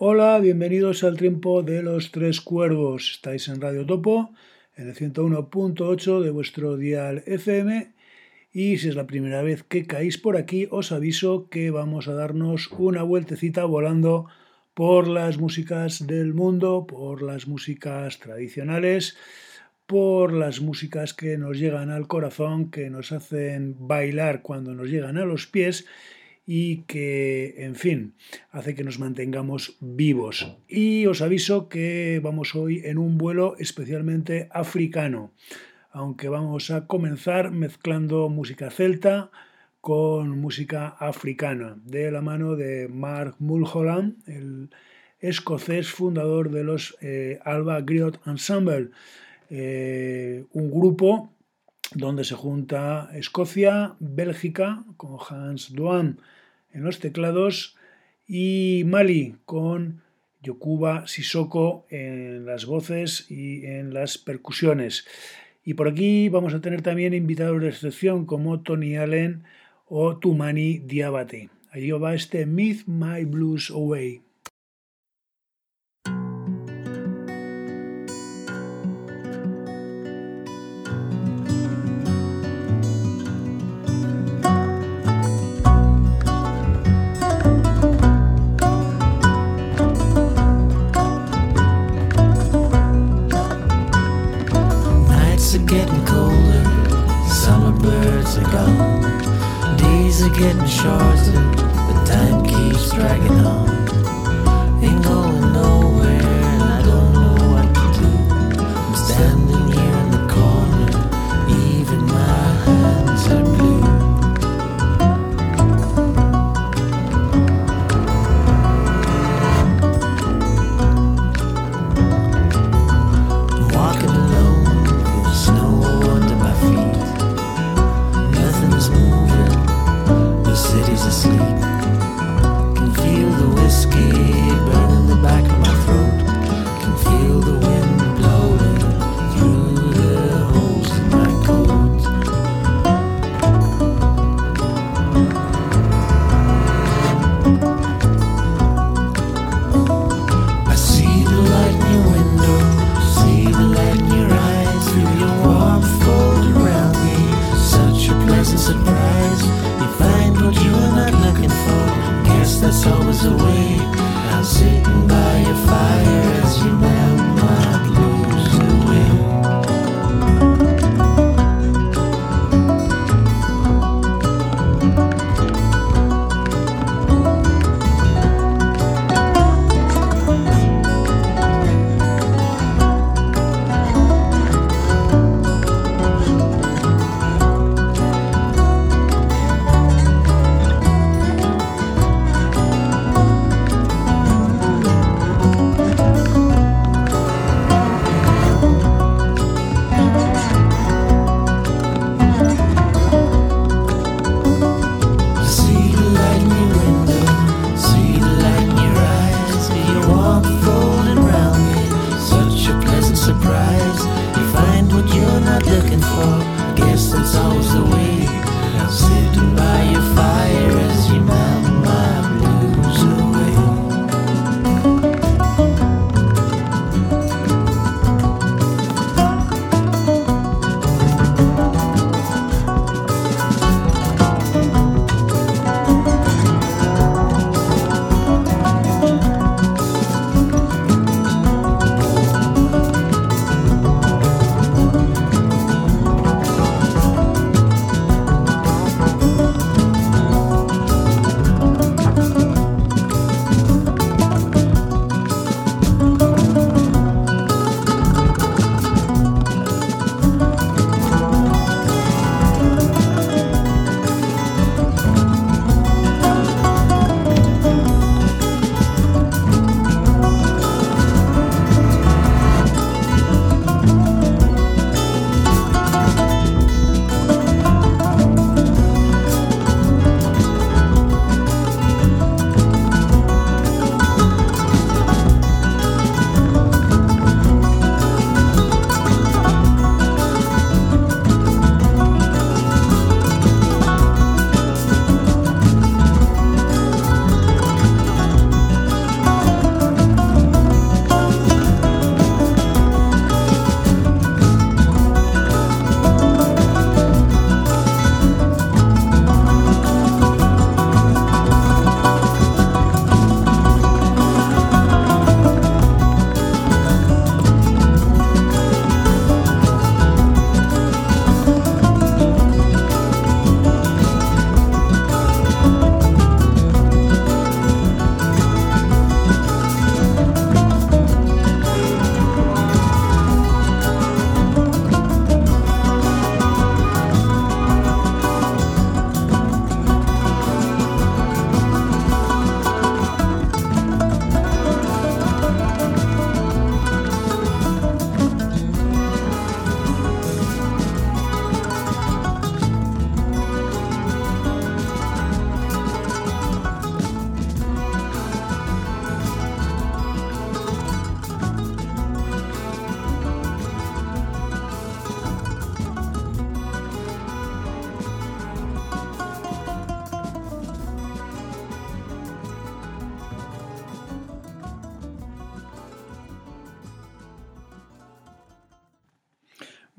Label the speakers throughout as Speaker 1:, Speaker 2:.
Speaker 1: Hola, bienvenidos al tiempo de los tres cuervos. Estáis en Radio Topo, en el 101.8 de vuestro dial FM. Y si es la primera vez que caéis por aquí, os aviso que vamos a darnos una vueltecita volando por las músicas del mundo, por las músicas tradicionales, por las músicas que nos llegan al corazón, que nos hacen bailar cuando nos llegan a los pies y que, en fin, hace que nos mantengamos vivos. Y os aviso que vamos hoy en un vuelo especialmente africano, aunque vamos a comenzar mezclando música celta con música africana, de la mano de Mark Mulholland, el escocés fundador de los Alba Griot Ensemble, un grupo donde se junta Escocia, Bélgica, con Hans Doan en los teclados, y Mali, con Yokuba Sissoko en las voces y en las percusiones. Y por aquí vamos a tener también invitados de excepción como Tony Allen o Toumani Diabaté. Allí va este Myth My Blues Away.
Speaker 2: Getting colder, summer birds are gone. Days are getting shorter, but time keeps dragging on. Ain't going nowhere, and I don't know what to do. I'm standing here in the corner, even my hands are blue. I'm walking alone, snow under my feet. Nothing's moving, the city's asleep. Can feel the whiskey burning the back of my throat. Can feel the wind blowing through the holes in my coat. I see the light in your window, see the light in your eyes. Feel your warmth fold around me, such a pleasant surprise. You find what you are not looking for, guess that's always the way. I'm sitting by your fire as you melt my blues away.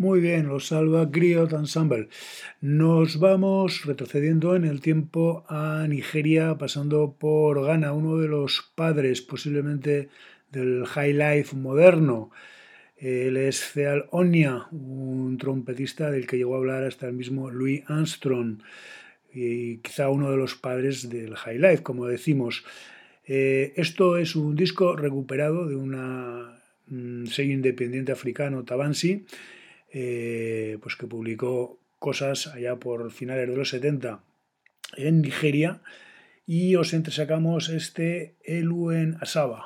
Speaker 1: Muy bien, los Salva Griot Ensemble. Nos vamos retrocediendo en el tiempo a Nigeria, pasando por Ghana, uno de los padres posiblemente del high life moderno. Él es Pheal Onya, un trompetista del que llegó a hablar hasta el mismo Louis Armstrong, y quizá uno de los padres del high life, como decimos. Esto es un disco recuperado de una sello independiente africano, Tabansi, pues que publicó cosas allá por finales de los 70 en Nigeria, y os entresacamos este Eluen Asaba.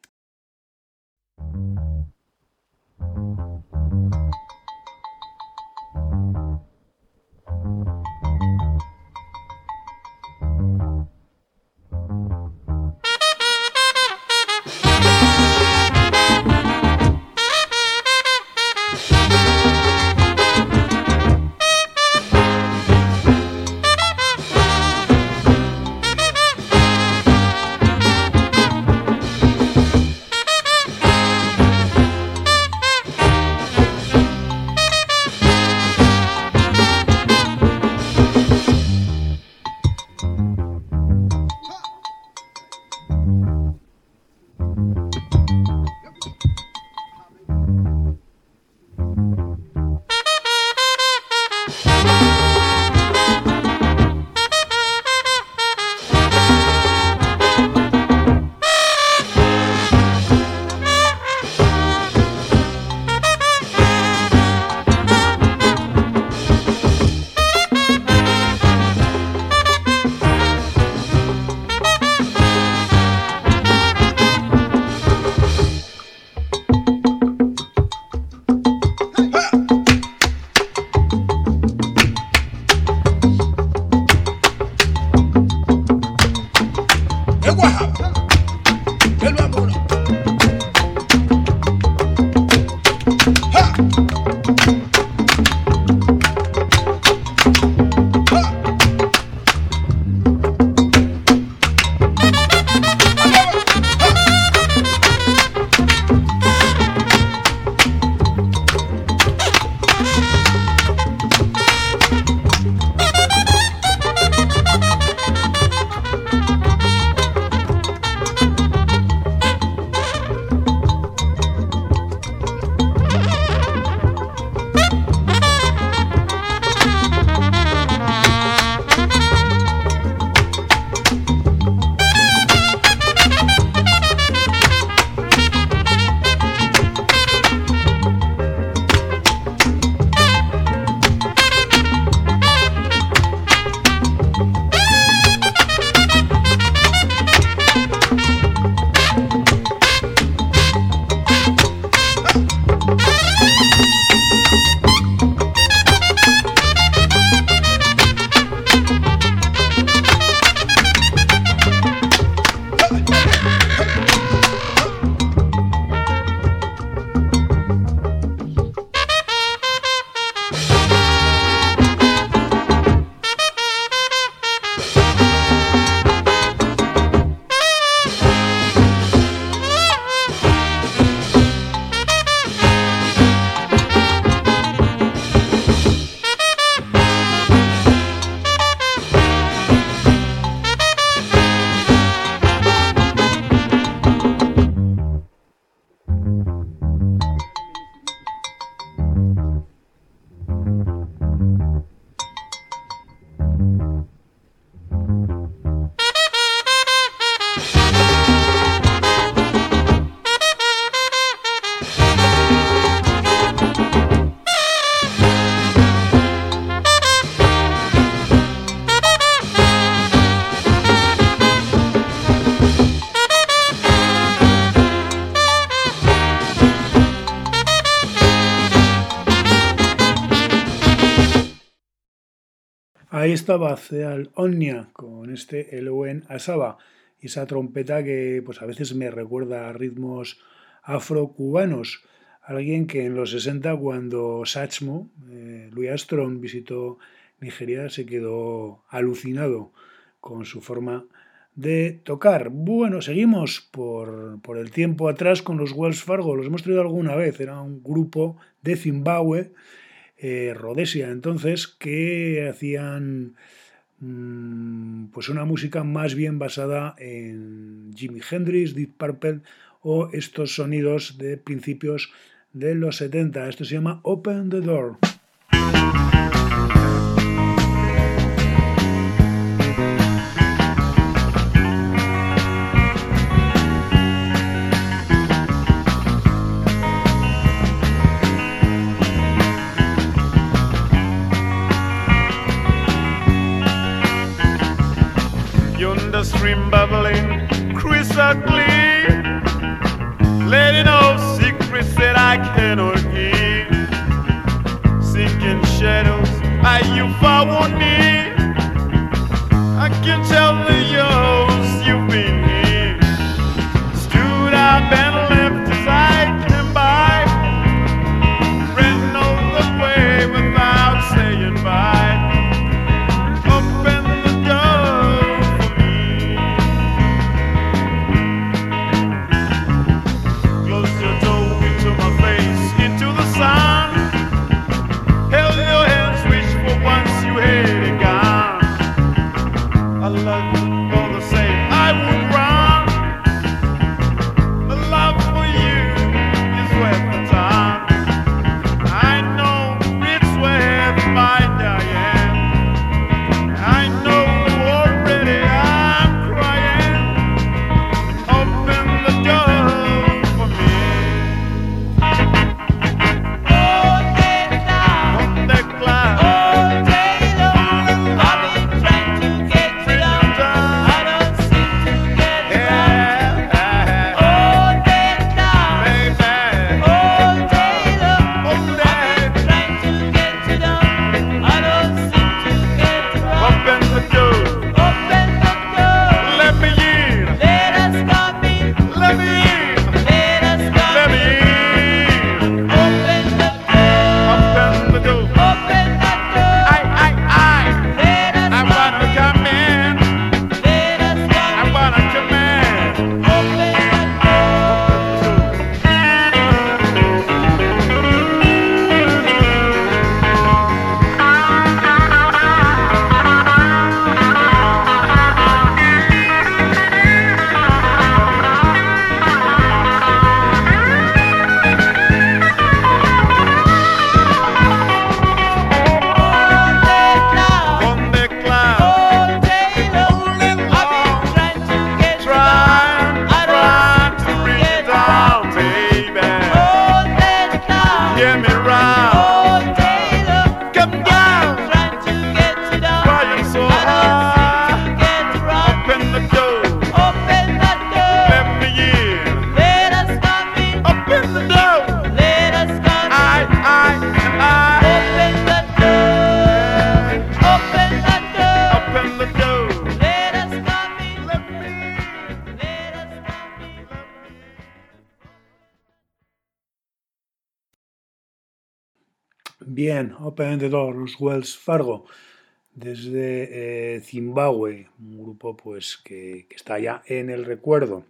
Speaker 1: Ahí estaba Pheal Onya con este Eluen Asaba y esa trompeta que pues a veces me recuerda a ritmos afrocubanos. Alguien que en los 60, cuando Satchmo, Louis Armstrong, visitó Nigeria, se quedó alucinado con su forma de tocar. Bueno, seguimos por el tiempo atrás con los Wells Fargo. Los hemos traído alguna vez. Era un grupo de Zimbabue Rhodesia entonces, que hacían pues una música más bien basada en Jimi Hendrix, Deep Purple o estos sonidos de principios de los 70. Esto se llama Open the Door.
Speaker 3: Stream bubbling, crystal clear, letting off secrets that I cannot hear. Sinking shadows, are you far near? I can tell the years you've been here. Stood up and left as I came by, ran all the way without saying bye.
Speaker 1: Bien, Open the Door, los Wells Fargo, desde Zimbabue, un grupo pues que está ya en el recuerdo.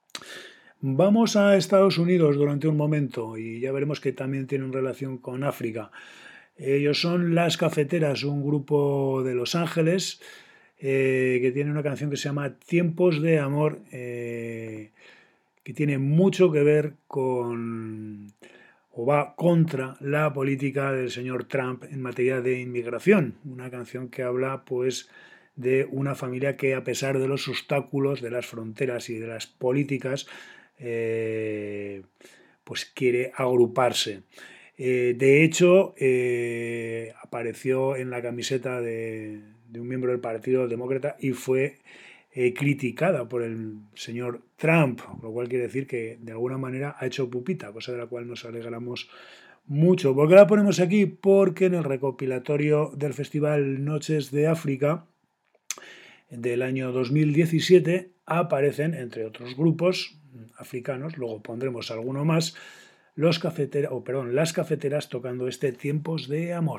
Speaker 1: Vamos a Estados Unidos durante un momento y ya veremos que también tienen relación con África. Ellos son Las Cafeteras, un grupo de Los Ángeles que tiene una canción que se llama Tiempos de Amor, que tiene mucho que ver con o va contra la política del señor Trump en materia de inmigración. Una canción que habla pues de una familia que, a pesar de los obstáculos de las fronteras y de las políticas, pues quiere agruparse. De hecho, apareció en la camiseta de un miembro del Partido Demócrata y fue criticada por el señor Trump, lo cual quiere decir que de alguna manera ha hecho pupita, cosa de la cual nos alegramos mucho. ¿Por qué la ponemos aquí? Porque en el recopilatorio del Festival Noches de África del año 2017 aparecen, entre otros grupos africanos, luego pondremos alguno más, Las Cafeteras tocando este Tiempos de Amor.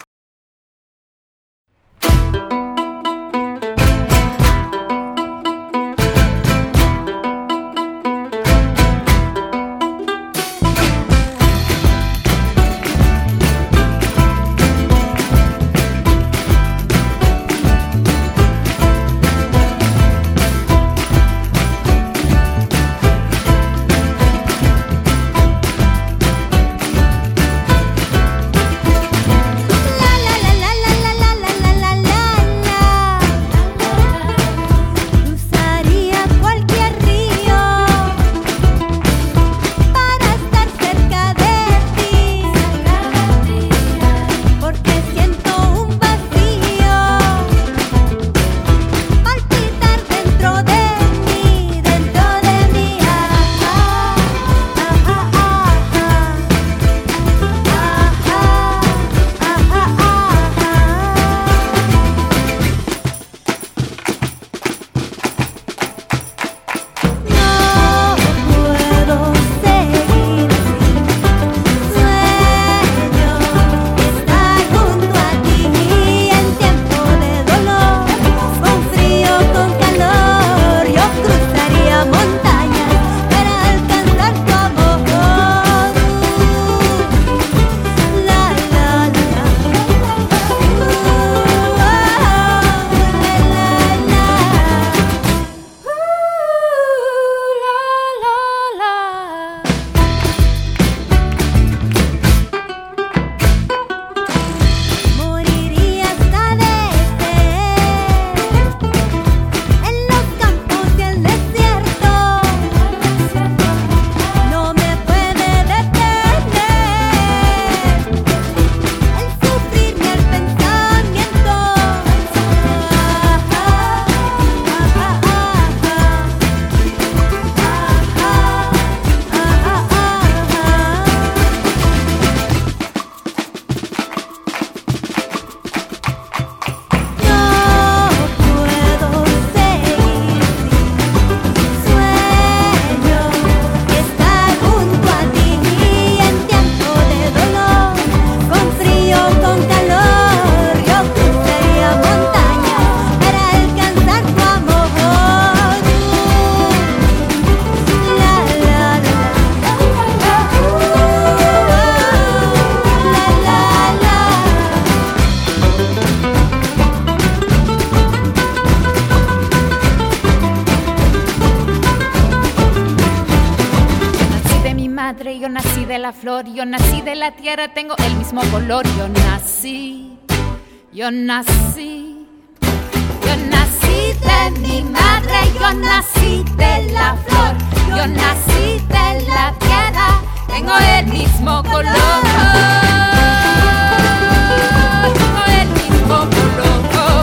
Speaker 4: madre, yo nací de la flor, yo nací de la tierra, tengo el mismo color. Yo nací de mi madre, yo nací de la flor, yo nací de la tierra, tengo el mismo color. Tengo el mismo color.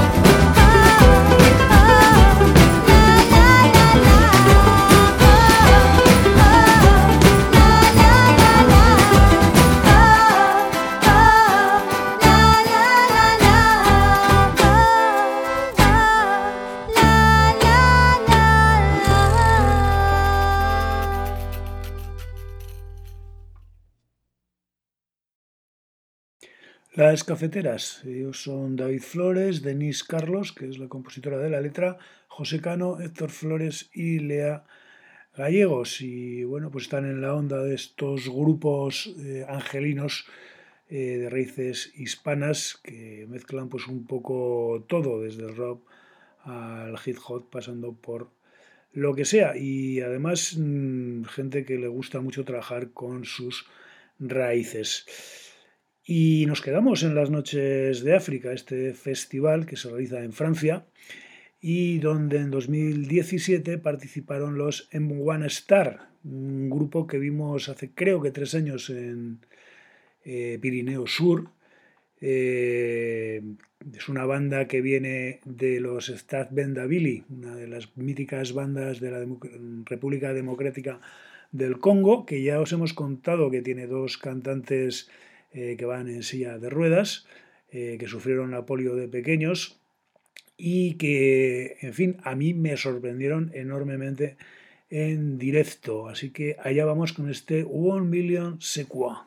Speaker 1: Las Cafeteras, ellos son David Flores, Denise Carlos, que es la compositora de la letra, José Cano, Héctor Flores y Lea Gallegos. Y bueno, pues están en la onda de estos grupos angelinos de raíces hispanas que mezclan pues un poco todo, desde el rock al hip hop, pasando por lo que sea. Y además gente que le gusta mucho trabajar con sus raíces. Y nos quedamos en las Noches de África, este festival que se realiza en Francia y donde en 2017 participaron los M1 Star, un grupo que vimos hace creo que 3 años en Pirineo Sur. Es una banda que viene de los Stad Bendabili, una de las míticas bandas de la República Democrática del Congo, que ya os hemos contado que tiene 2 cantantes que van en silla de ruedas, que sufrieron la polio de pequeños y que, en fin, a mí me sorprendieron enormemente en directo. Así que allá vamos con este 1 Million Sequoia.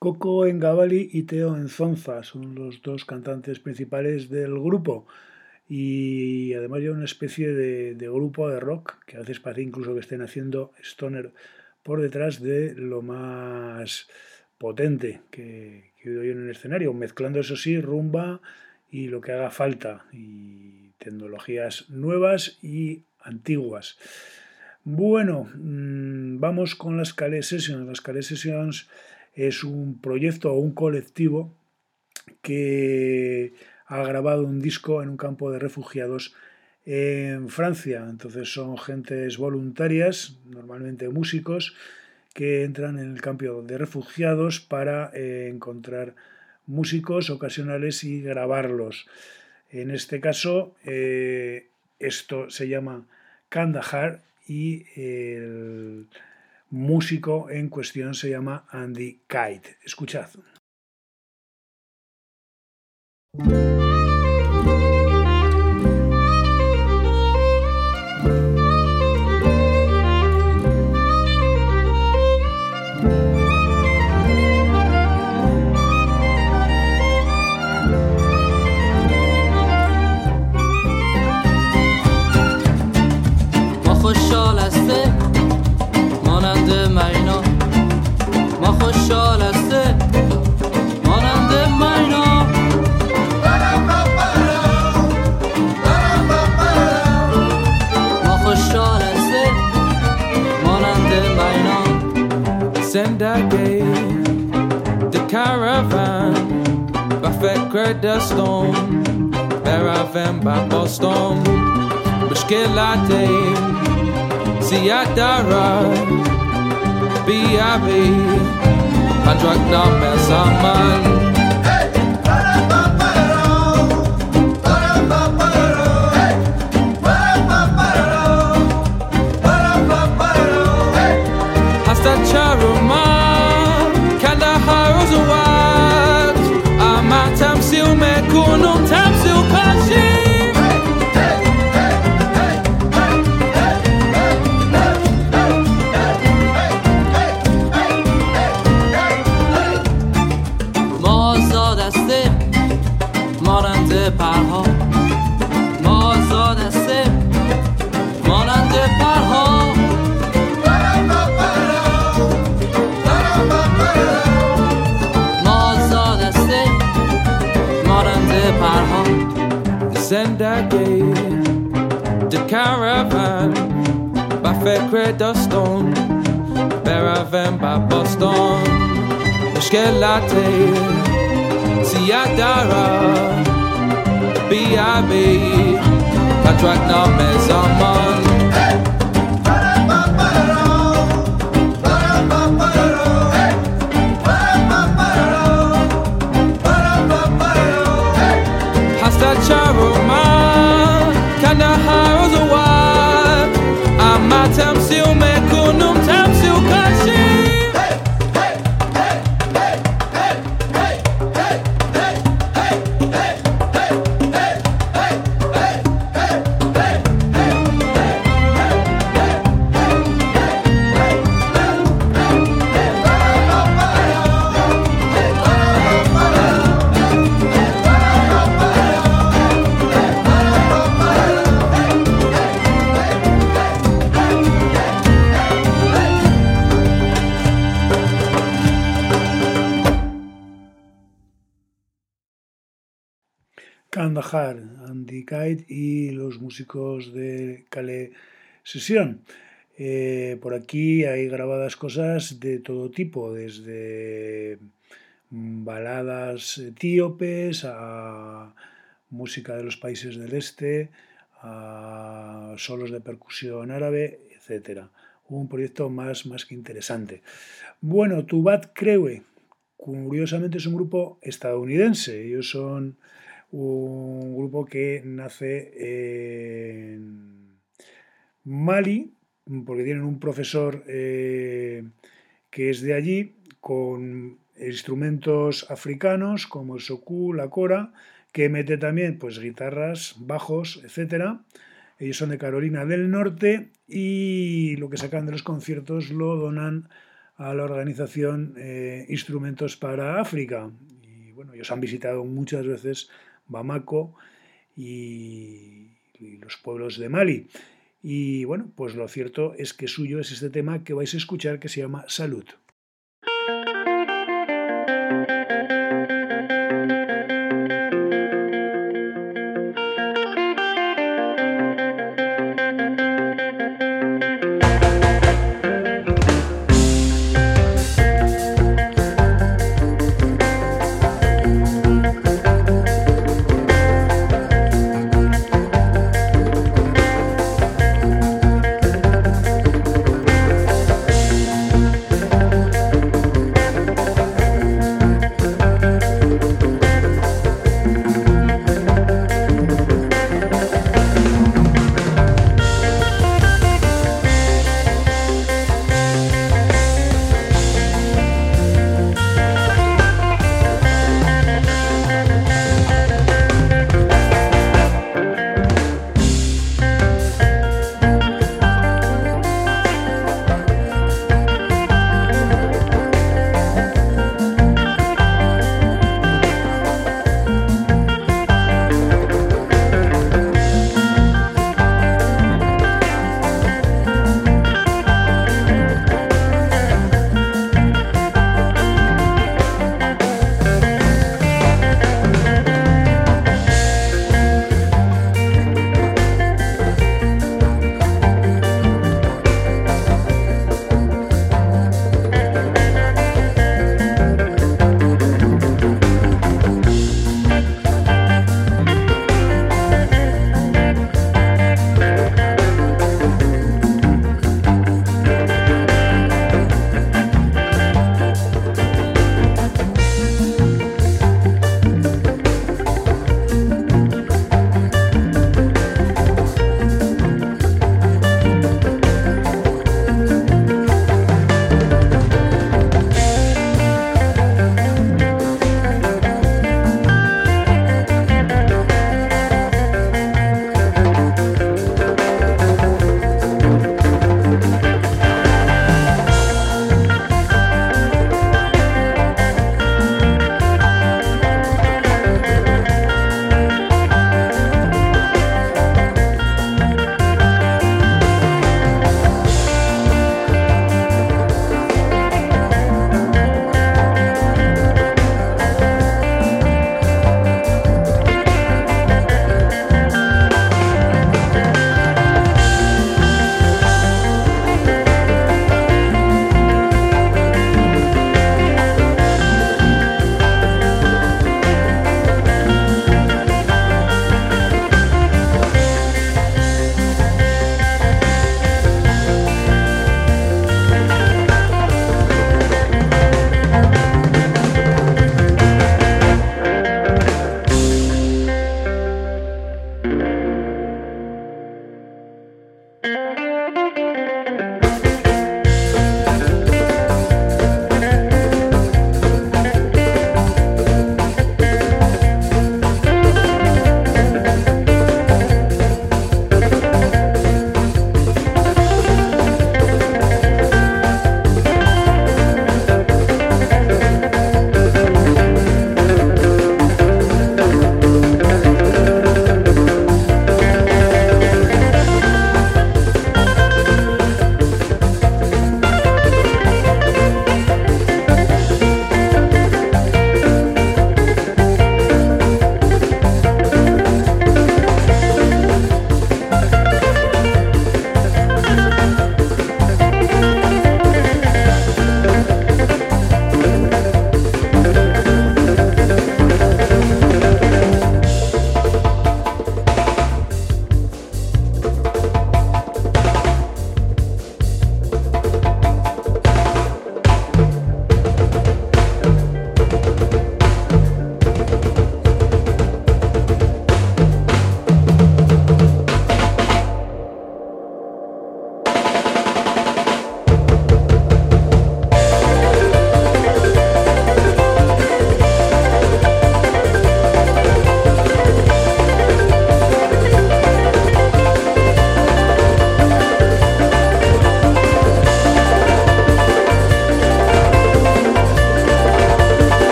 Speaker 1: Coco Engavali y Teo Enzonza son los dos cantantes principales del grupo. Y además ya una especie de grupo de rock que a veces parece incluso que estén haciendo stoner por detrás de lo más potente que he oído yo en el escenario, mezclando eso sí rumba y lo que haga falta y tecnologías nuevas y antiguas. Bueno, vamos con las Calais Sessions. Las Calais Sessions es un proyecto o un colectivo que ha grabado un disco en un campo de refugiados en Francia. Entonces son gentes voluntarias, normalmente músicos, que entran en el campo de refugiados para encontrar músicos ocasionales y grabarlos. En este caso, esto se llama Kandahar y el músico en cuestión se llama Andy Kite. Escuchad.
Speaker 5: خوشحال هسته مانند مینا ما خوشحال هسته مانند مینا ما خوشحال هسته مانند مینا
Speaker 6: زندگی The caravan با فکر دستم بروم با باستم مشکلاتی زیاد دارد بیابی پنجاک نام زمان هسته چرمان کندهار روز وقت اما تمثیل میکنم تمثیل پشی پرها ما آزاد هستیم مانند پرها ما آزاد هستیم مانند پرها زندگی The caravan با فکر دستم بروم با باستم مشکلاتی زیاد دارد بیابی پنجاک نام زمان هسته چرمان کندهار روز وقت اما تمثیل میکنم تمثیل کشی
Speaker 1: Kandahar, Andy Kite y los músicos de Calais Sessions. Por aquí hay grabadas cosas de todo tipo, desde baladas etíopes a música de los países del este, a solos de percusión árabe, etc. Un proyecto más que interesante. Bueno, Tubat Crewe, curiosamente es un grupo estadounidense. Ellos son un grupo que nace en Mali, porque tienen un profesor que es de allí, con instrumentos africanos como el soku, la kora, que mete también pues guitarras, bajos, etcétera. Ellos son de Carolina del Norte y lo que sacan de los conciertos lo donan a la organización Instrumentos para África. Y bueno, ellos han visitado muchas veces Bamako y los pueblos de Mali. Y bueno, pues lo cierto es que suyo es este tema que vais a escuchar, que se llama Salud.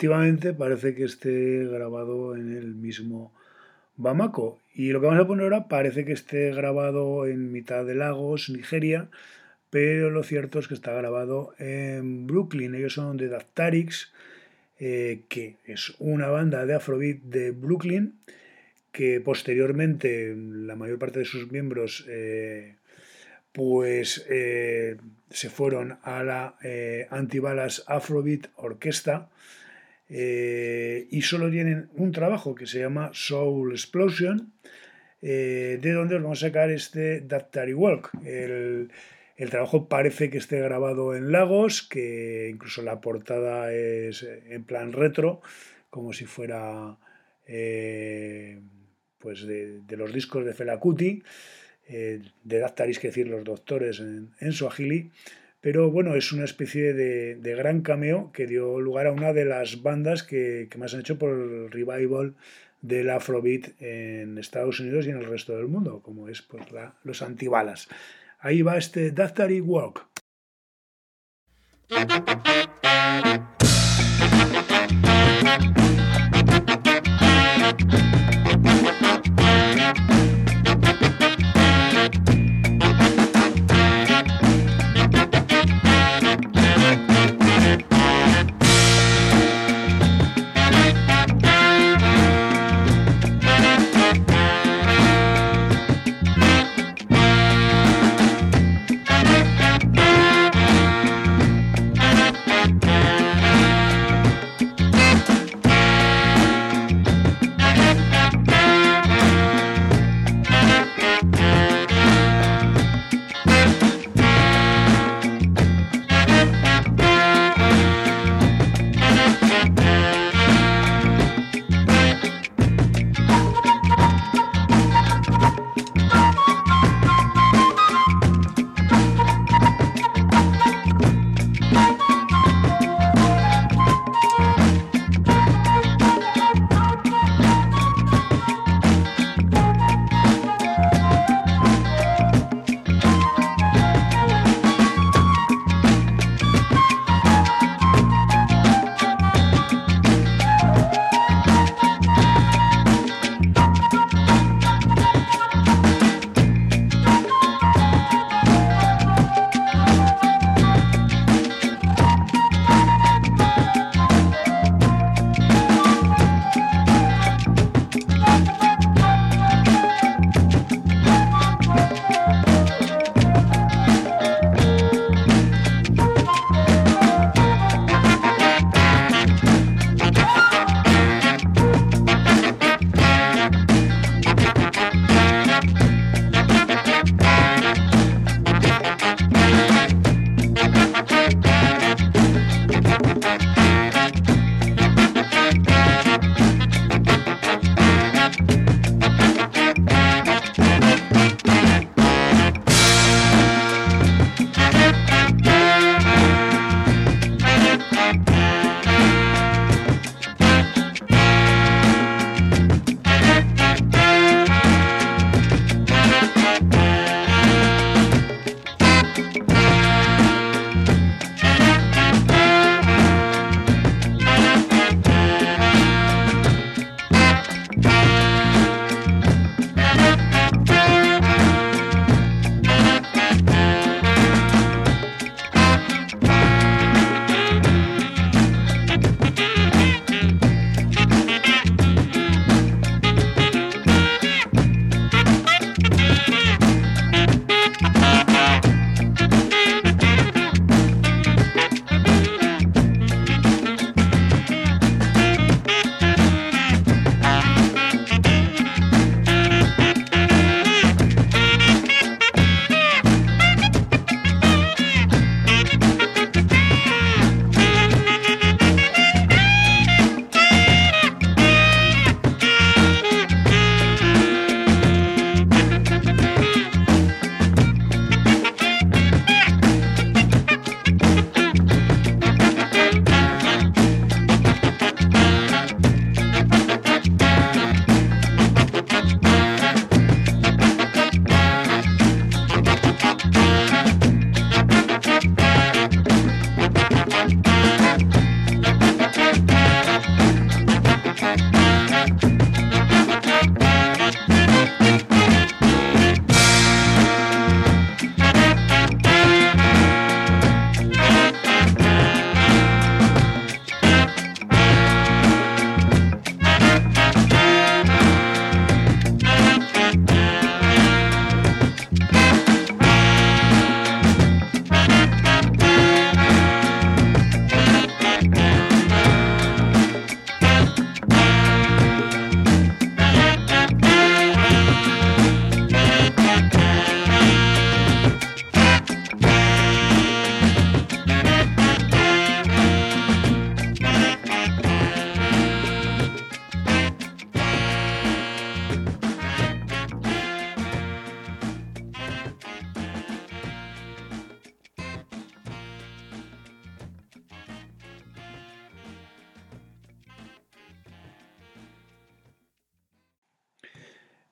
Speaker 1: efectivamente parece que esté grabado en el mismo Bamako. Y lo que vamos a poner ahora parece que esté grabado en mitad de Lagos, Nigeria, pero lo cierto es que está grabado en Brooklyn. Ellos son de Daftarix, que es una banda de Afrobeat de Brooklyn, que posteriormente la mayor parte de sus miembros se fueron a la Antibalas Afrobeat Orquesta, y solo tienen un trabajo que se llama Soul Explosion, de donde os vamos a sacar este Daftari Walk. El trabajo parece que esté grabado en Lagos, que incluso la portada es en plan retro, como si fuera pues de los discos de Fela Kuti, de Daftarix, que decir los doctores en Swahili. Pero bueno, es una especie de gran cameo que dio lugar a una de las bandas que más han hecho por el revival del Afrobeat en Estados Unidos y en el resto del mundo, como es pues los Antibalas. Ahí va este Daftari Walk.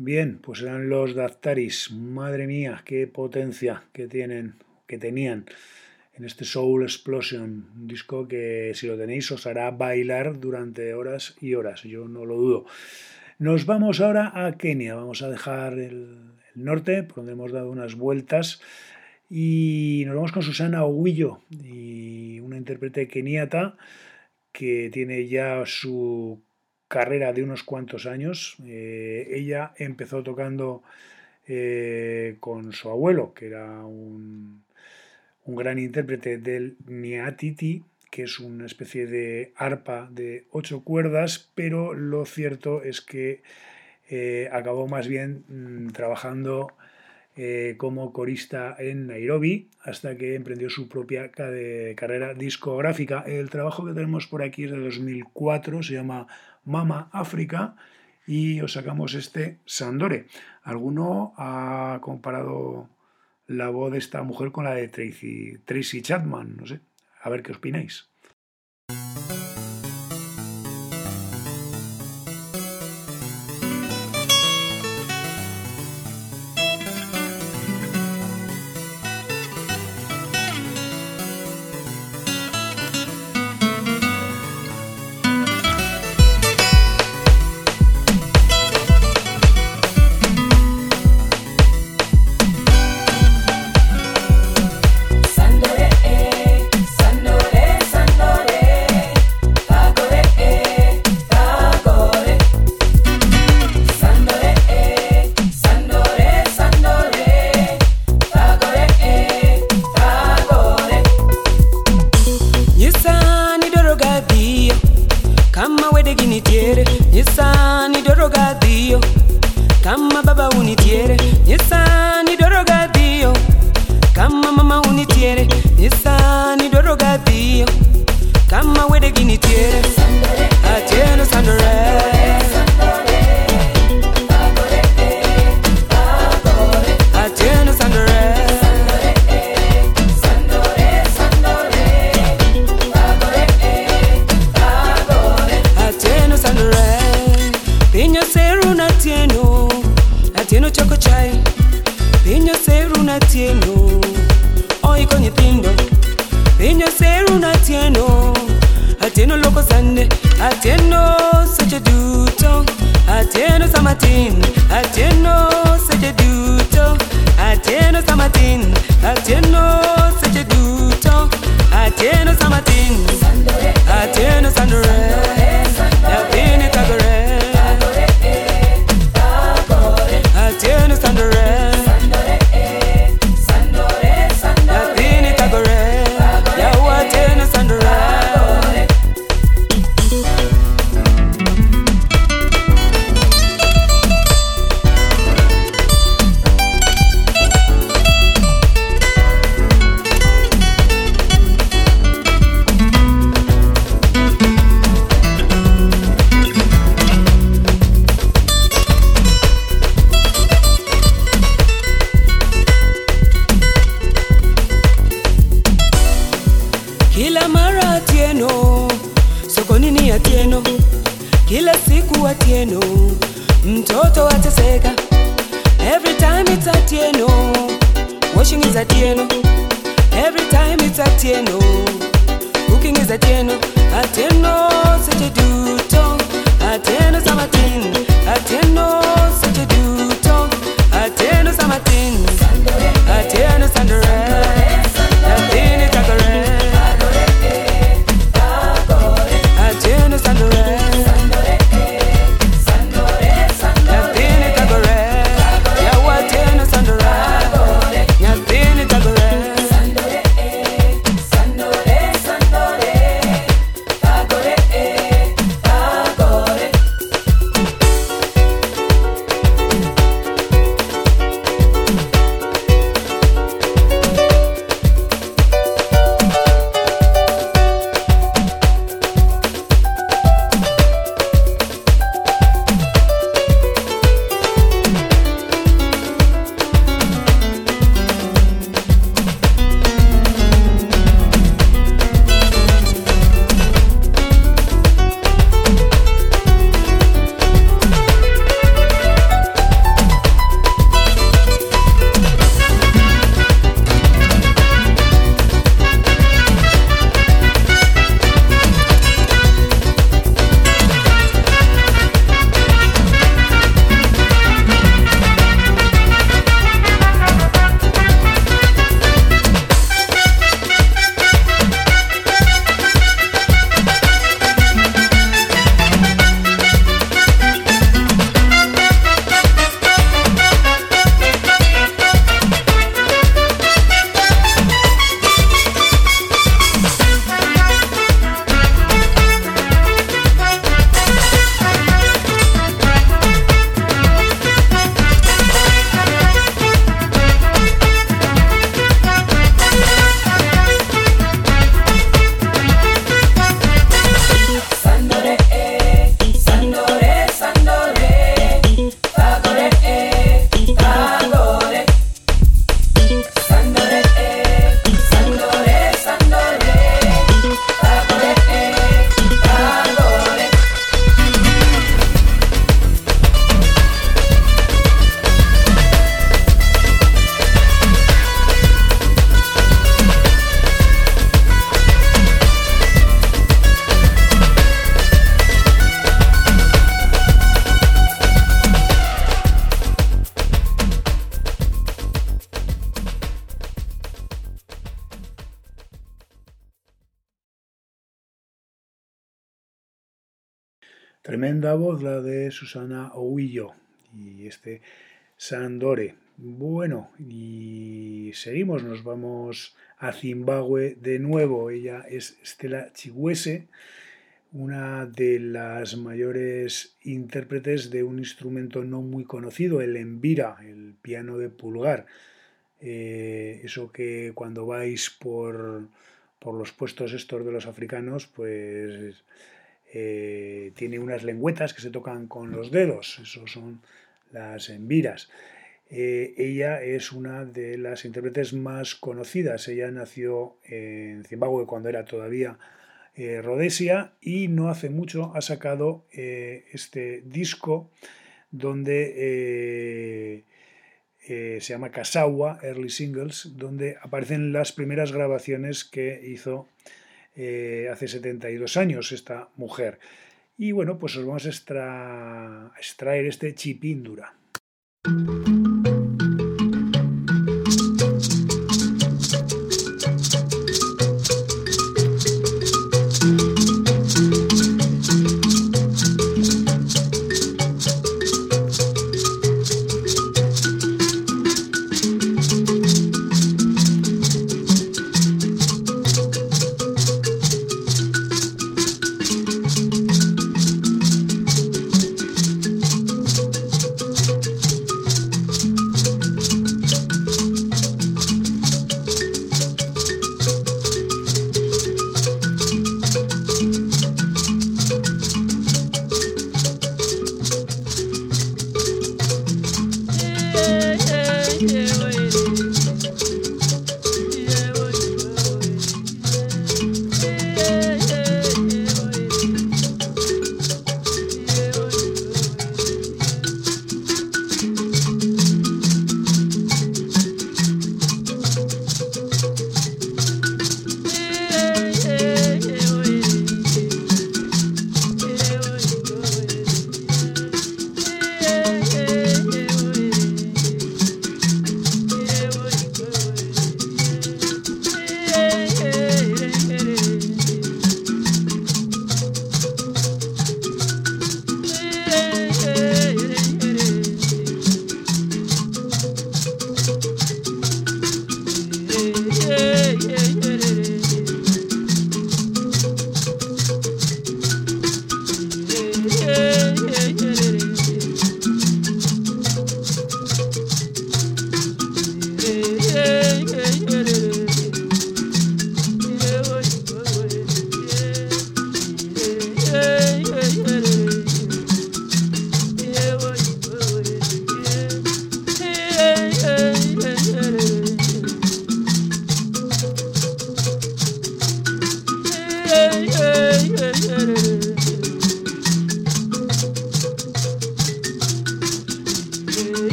Speaker 1: Bien, pues eran los Daftaris. Madre mía, qué potencia que tenían en este Soul Explosion, un disco que si lo tenéis os hará bailar durante horas y horas, yo no lo dudo. Nos vamos ahora a Kenia, vamos a dejar el norte, por donde hemos dado unas vueltas, y nos vamos con Susana Oguillo, y una intérprete keniata que tiene ya su carrera de unos cuantos años. Ella empezó tocando con su abuelo, que era un gran intérprete del Nyatiti, que es una especie de arpa de 8 cuerdas, pero lo cierto es que acabó más bien trabajando como corista en Nairobi hasta que emprendió su propia carrera discográfica. El trabajo que tenemos por aquí es de 2004, se llama Mama África, y os sacamos este Sandore. ¿Alguno ha comparado la voz de esta mujer con la de Tracy Chapman? No sé, a ver qué opináis. Tremenda voz la de Susana Ouillo y este Sandore. Bueno, y seguimos, nos vamos a Zimbabue de nuevo. Ella es Stella Chigwese, una de las mayores intérpretes de un instrumento no muy conocido, el mbira, el piano de pulgar. Eso que cuando vais por los puestos estos de los africanos, pues tiene unas lengüetas que se tocan con los dedos, esos son las mbiras. Ella es una de las intérpretes más conocidas. Ella nació en Zimbabue cuando era todavía Rhodesia y no hace mucho ha sacado este disco donde se llama Kasawa Early Singles, donde aparecen las primeras grabaciones que hizo hace 72 años esta mujer. Y bueno, pues os vamos a extraer este Chipindura.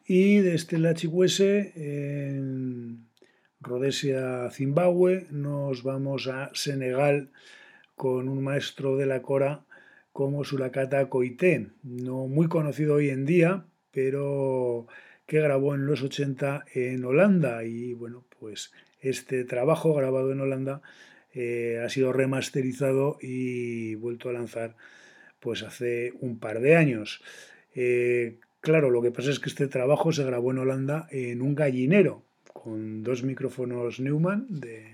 Speaker 1: Y desde la Chihuese, en Rhodesia, Zimbabue, nos vamos a Senegal con un maestro de la cora como Sulakata Koité, no muy conocido hoy en día, pero que grabó en los 80 en Holanda. Y bueno, pues este trabajo grabado en Holanda ha sido remasterizado y vuelto a lanzar pues hace un par de años. Claro, lo que pasa es que este trabajo se grabó en Holanda en un gallinero, con 2 micrófonos Neumann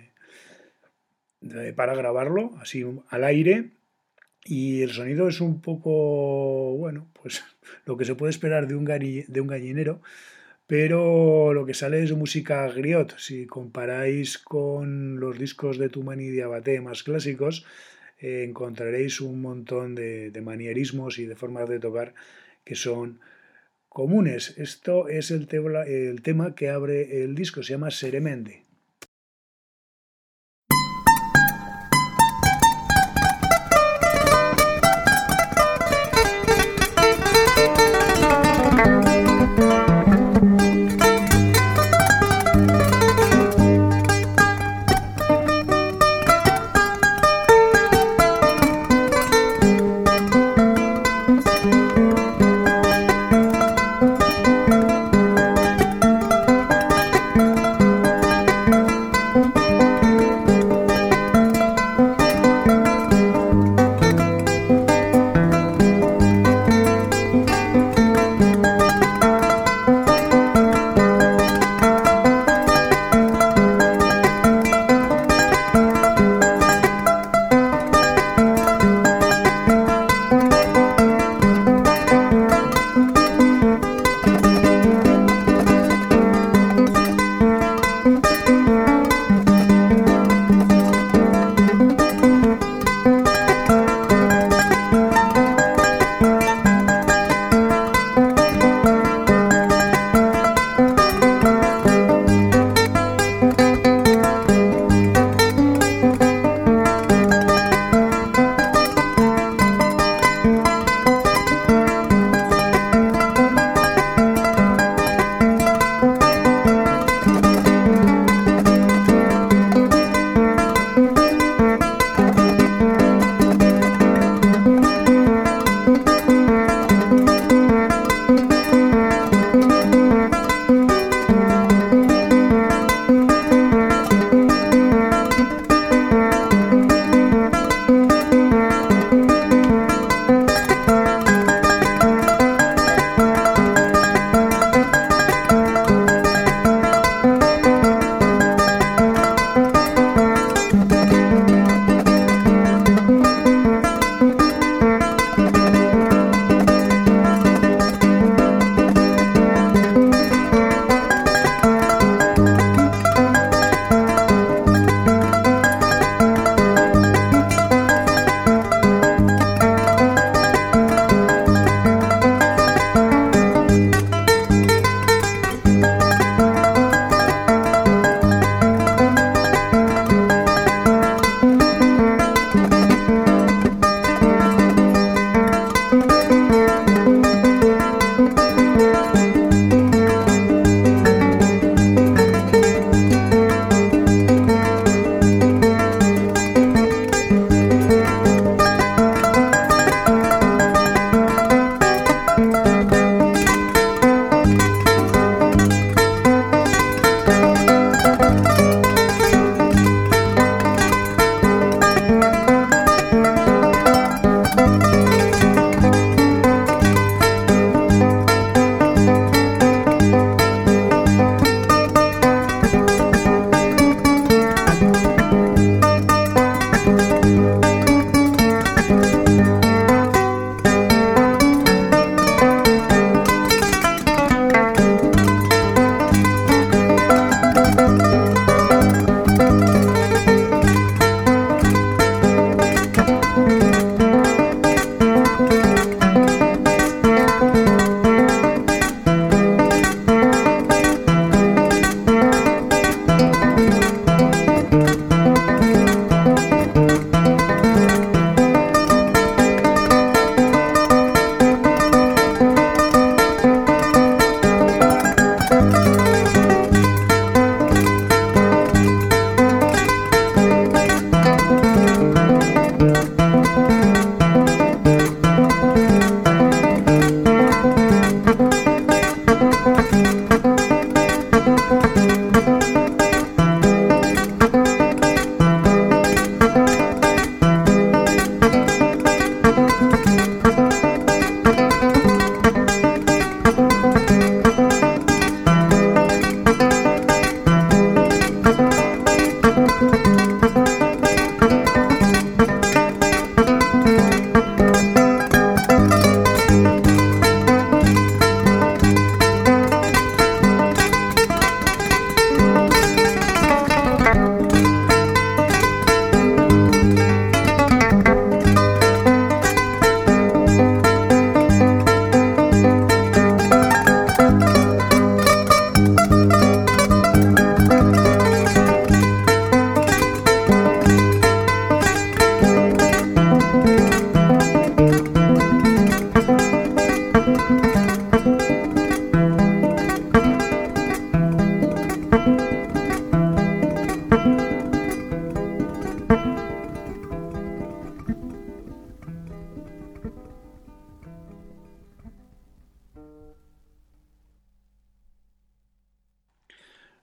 Speaker 1: para grabarlo, así al aire, y el sonido es un poco, bueno, pues lo que se puede esperar de un gallinero, pero lo que sale es música griot. Si comparáis con los discos de Toumani y Diabaté más clásicos, encontraréis un montón de manierismos y de formas de tocar que son comunes. Esto es el tema que abre el disco, se llama Seremende.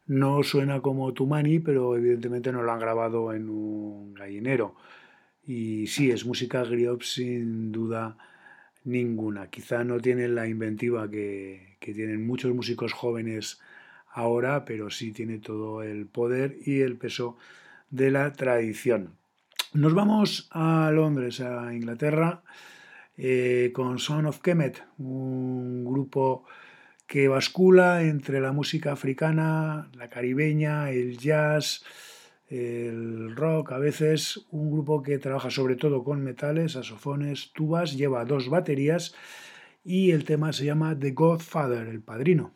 Speaker 1: No suena como Tumani, pero evidentemente no lo han grabado en un gallinero. Y sí, es música griot sin duda ninguna. Quizá no tienen la inventiva que tienen muchos músicos jóvenes ahora, pero sí tiene todo el poder y el peso de la tradición. Nos vamos a Londres, a Inglaterra, con Son of Kemet, un grupo que bascula entre la música africana, la caribeña, el jazz, el rock, a veces un grupo que trabaja sobre todo con metales, saxofones, tubas, lleva 2 baterías y el tema se llama The Godfather, el padrino.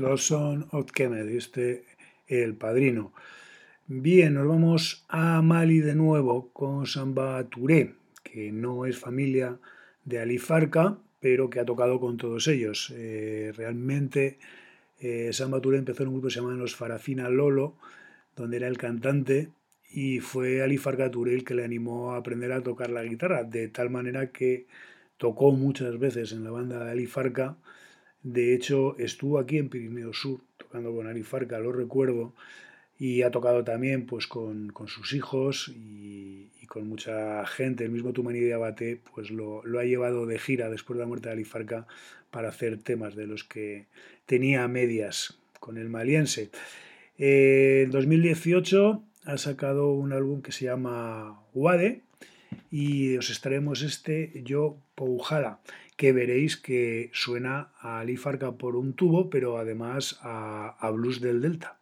Speaker 1: Los Son of Kemet, El Padrino. Bien, nos vamos a Mali de nuevo con Samba Touré, que no es familia de Ali Farka, pero que ha tocado con todos ellos. Realmente Samba Touré empezó en un grupo que se llama Los Farafina Lolo, donde era el cantante, y fue Ali Farka Touré el que le animó a aprender a tocar la guitarra, de tal manera que tocó muchas veces en la banda de Ali Farka. De hecho, estuvo aquí en Pirineo Sur tocando con Ali Farka, lo recuerdo, y ha tocado también pues con sus hijos y con mucha gente. El mismo Toumani Diabaté pues lo ha llevado de gira después de la muerte de Ali Farka para hacer temas de los que tenía a medias con el maliense. En 2018 ha sacado un álbum que se llama Wade y os estaremos Yo Poujala, que veréis que suena a Ali Farka por un tubo, pero además a blues del Delta.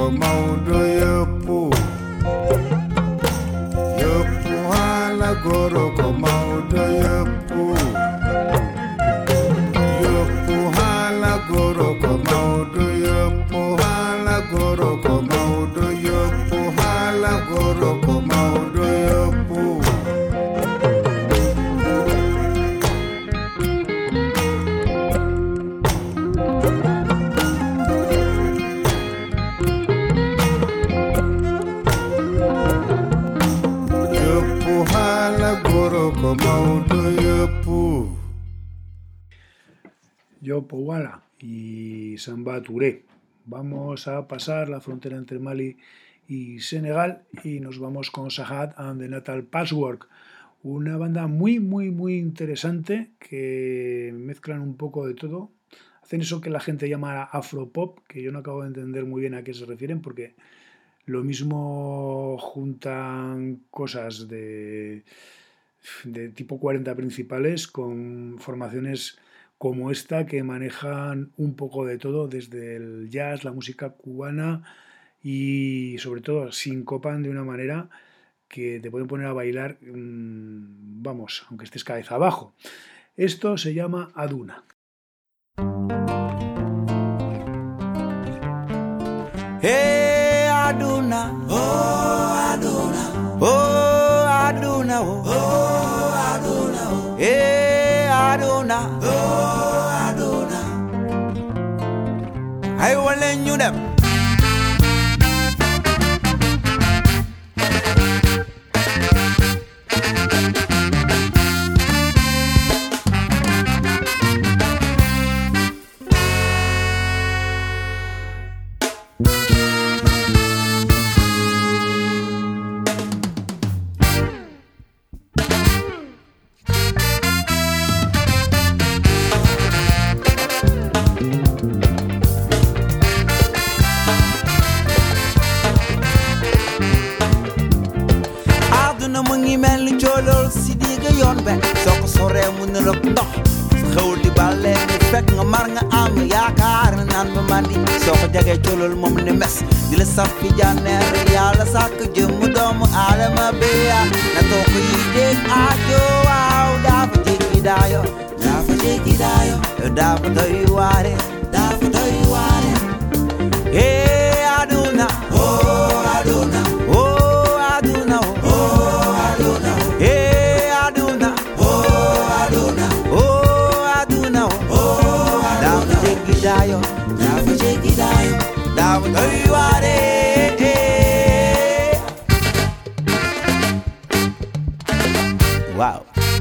Speaker 7: ko mawdo yëppu yëppu hala goro ko mawdo yëppu yëppu hala goro ko mawdo yëppu hala goro ko mawdo yëppu hala goro ko mawdo yëppu
Speaker 1: Yopo Wala y Samba Touré. Vamos a pasar la frontera entre Mali y Senegal y nos vamos con Sahad and the Natal Patchwork, una banda muy interesante que mezclan un poco de todo. Hacen eso que la gente llama afropop, que yo no acabo de entender muy bien a qué se refieren, porque lo mismo juntan cosas de tipo 40 principales con formaciones como esta que manejan un poco de todo, desde el jazz, la música cubana y sobre todo sincopan de una manera que te pueden poner a bailar, vamos, aunque estés cabeza abajo. Esto se llama Aduna.
Speaker 8: Hey Aduna, oh Aduna, oh Aduna, oh Aduna, hey Aduna, oh Aduna. I will lend you them. Soko sore mun la ndox xew di balé ni fek nga mar nga am yaakar nan ma mandi soko jage tolol mom ni mes di la saf fi janer yalla sak jëm doomu alama beya na to ko yide ajo waaw da fa jigi dayo da fa jigi dayo da fa doy ware hey aduna oh aduna oh aduna oh aduna hey dayo, dafa jegi dayo, dafa doy ware. Wow.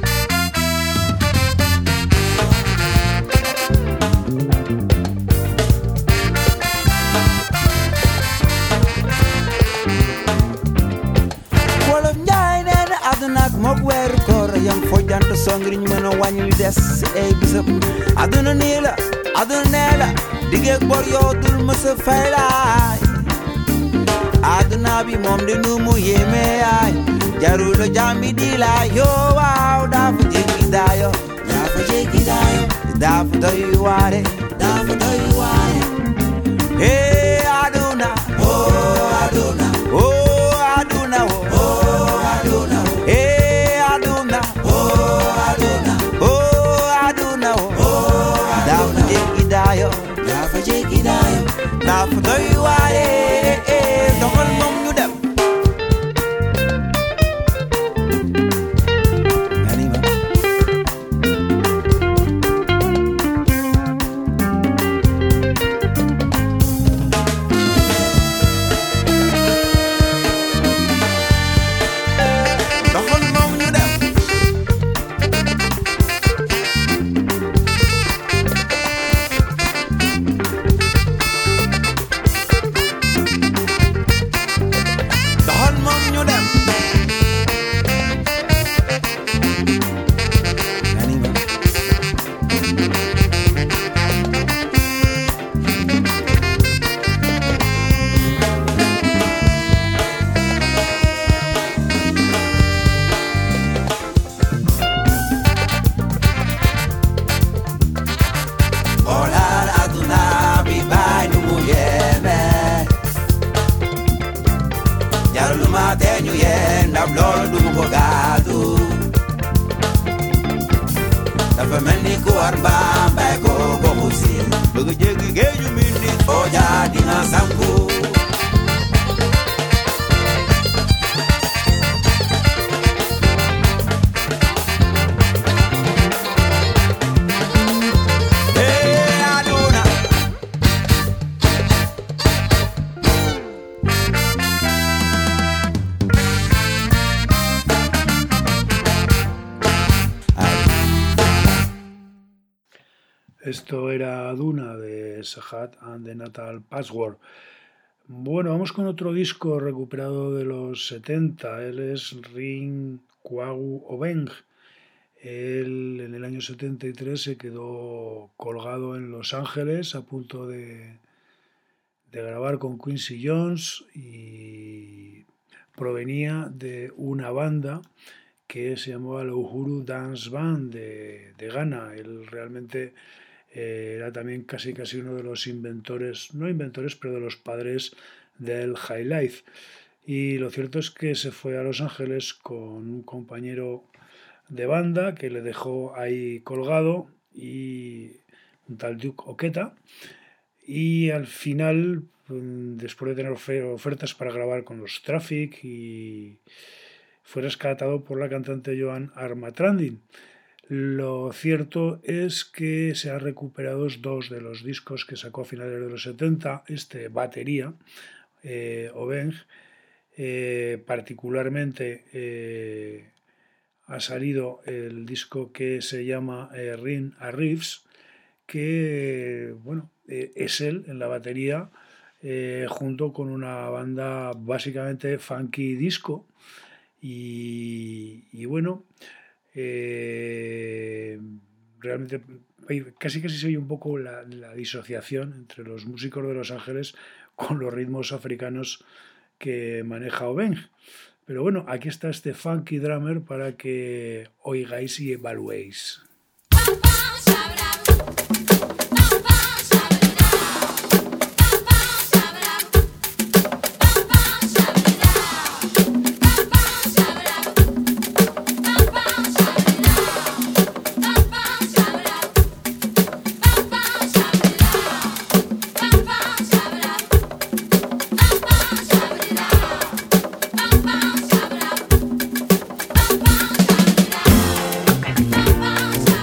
Speaker 8: Wolof Njaay nee na àdduna ak mook weeru koor yam fojjante songriñ mën a wàññi li des si ay bisam àdduna nii la aduna neela diggeeg bor yoo dul mësa fay laay aduna bi moom di nu mu yéeme yaay jarulo jambi di laay yoo waaw dafa jéggi daayo dafa doy waare hey aduna oh aduna oh aduna oh aduna hey aduna oh aduna oh aduna oh dafa jéggi daayo dafa doy waare doxal moom ñu dem war Bambey ko goxu siin bëgg jéggi géeju mindi foo jaar dina sanku
Speaker 1: Esto era Duna de Sahat and the Natal Password. Bueno, vamos con otro disco recuperado de los 70. Él es Ring Kwagu Obeng. Él en el año 73 se quedó colgado en Los Ángeles a punto de grabar con Quincy Jones y provenía de una banda que se llamaba la Uhuru Dance Band de Ghana. Él realmente era también casi uno de los inventores, no inventores, pero de los padres del highlife. Y lo cierto es que se fue a Los Ángeles con un compañero de banda que le dejó ahí colgado, y un tal Duke Oketa, y al final, después de tener ofertas para grabar con los Traffic, y fue rescatado por la cantante Joan Armatrandin. Lo cierto es que se han recuperado dos de los discos que sacó a finales de los 70, batería, Obeng, particularmente ha salido el disco que se llama Ring a Riffs, que bueno, es él en la batería, junto con una banda básicamente funky disco, y bueno, realmente casi se oye un poco la disociación entre los músicos de Los Ángeles con los ritmos africanos que maneja Obeng. Pero bueno, aquí está este funky drummer para que oigáis y evaluéis.
Speaker 4: Bam, bam,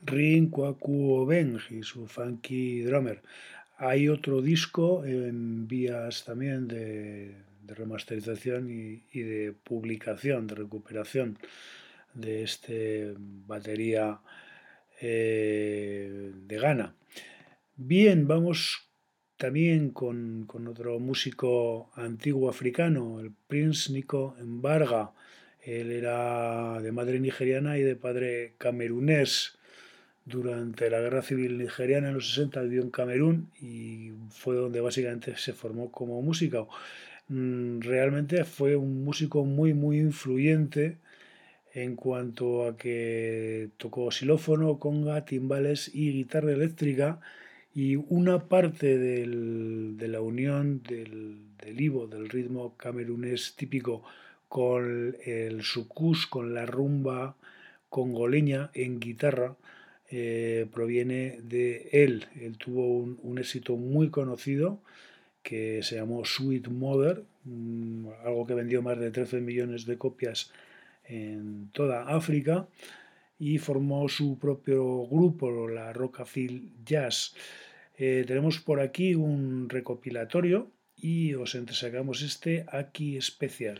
Speaker 1: Rin Kwaku Obeng y su funky drummer. Hay otro disco en vías también de remasterización y de publicación, de recuperación de este batería de Ghana. Bien, vamos también con otro músico antiguo africano, el Prince Nico Mbarga. Él era de madre nigeriana y de padre camerunés. Durante la guerra civil nigeriana en los 60 vivió en Camerún y fue donde básicamente se formó como músico. Realmente fue un músico muy influyente en cuanto a que tocó xilófono, conga, timbales y guitarra eléctrica, y una parte de la unión del ibo, del ritmo camerunés típico, con el sucús, con la rumba congoleña en guitarra, proviene de él. Él tuvo un éxito muy conocido que se llamó Sweet Mother, algo que vendió más de 13 millones de copias en toda África, y formó su propio grupo, la Rockabilly Jazz. Tenemos por aquí un recopilatorio y os entresacamos este aquí especial.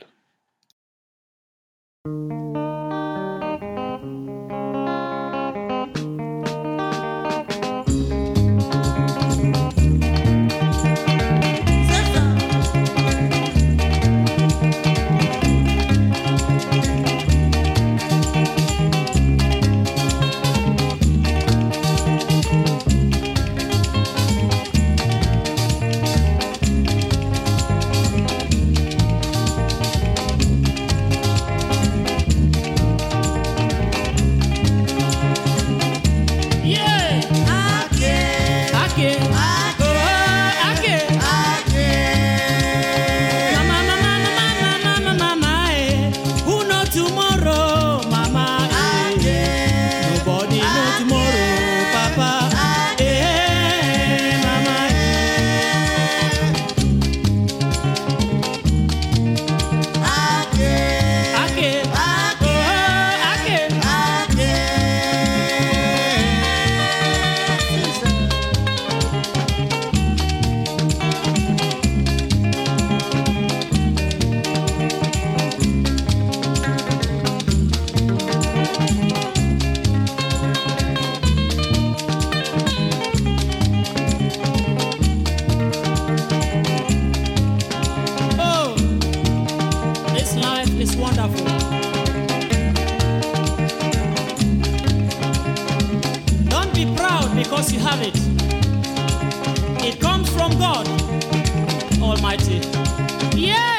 Speaker 9: because you have it. It comes from God Almighty. Yeah.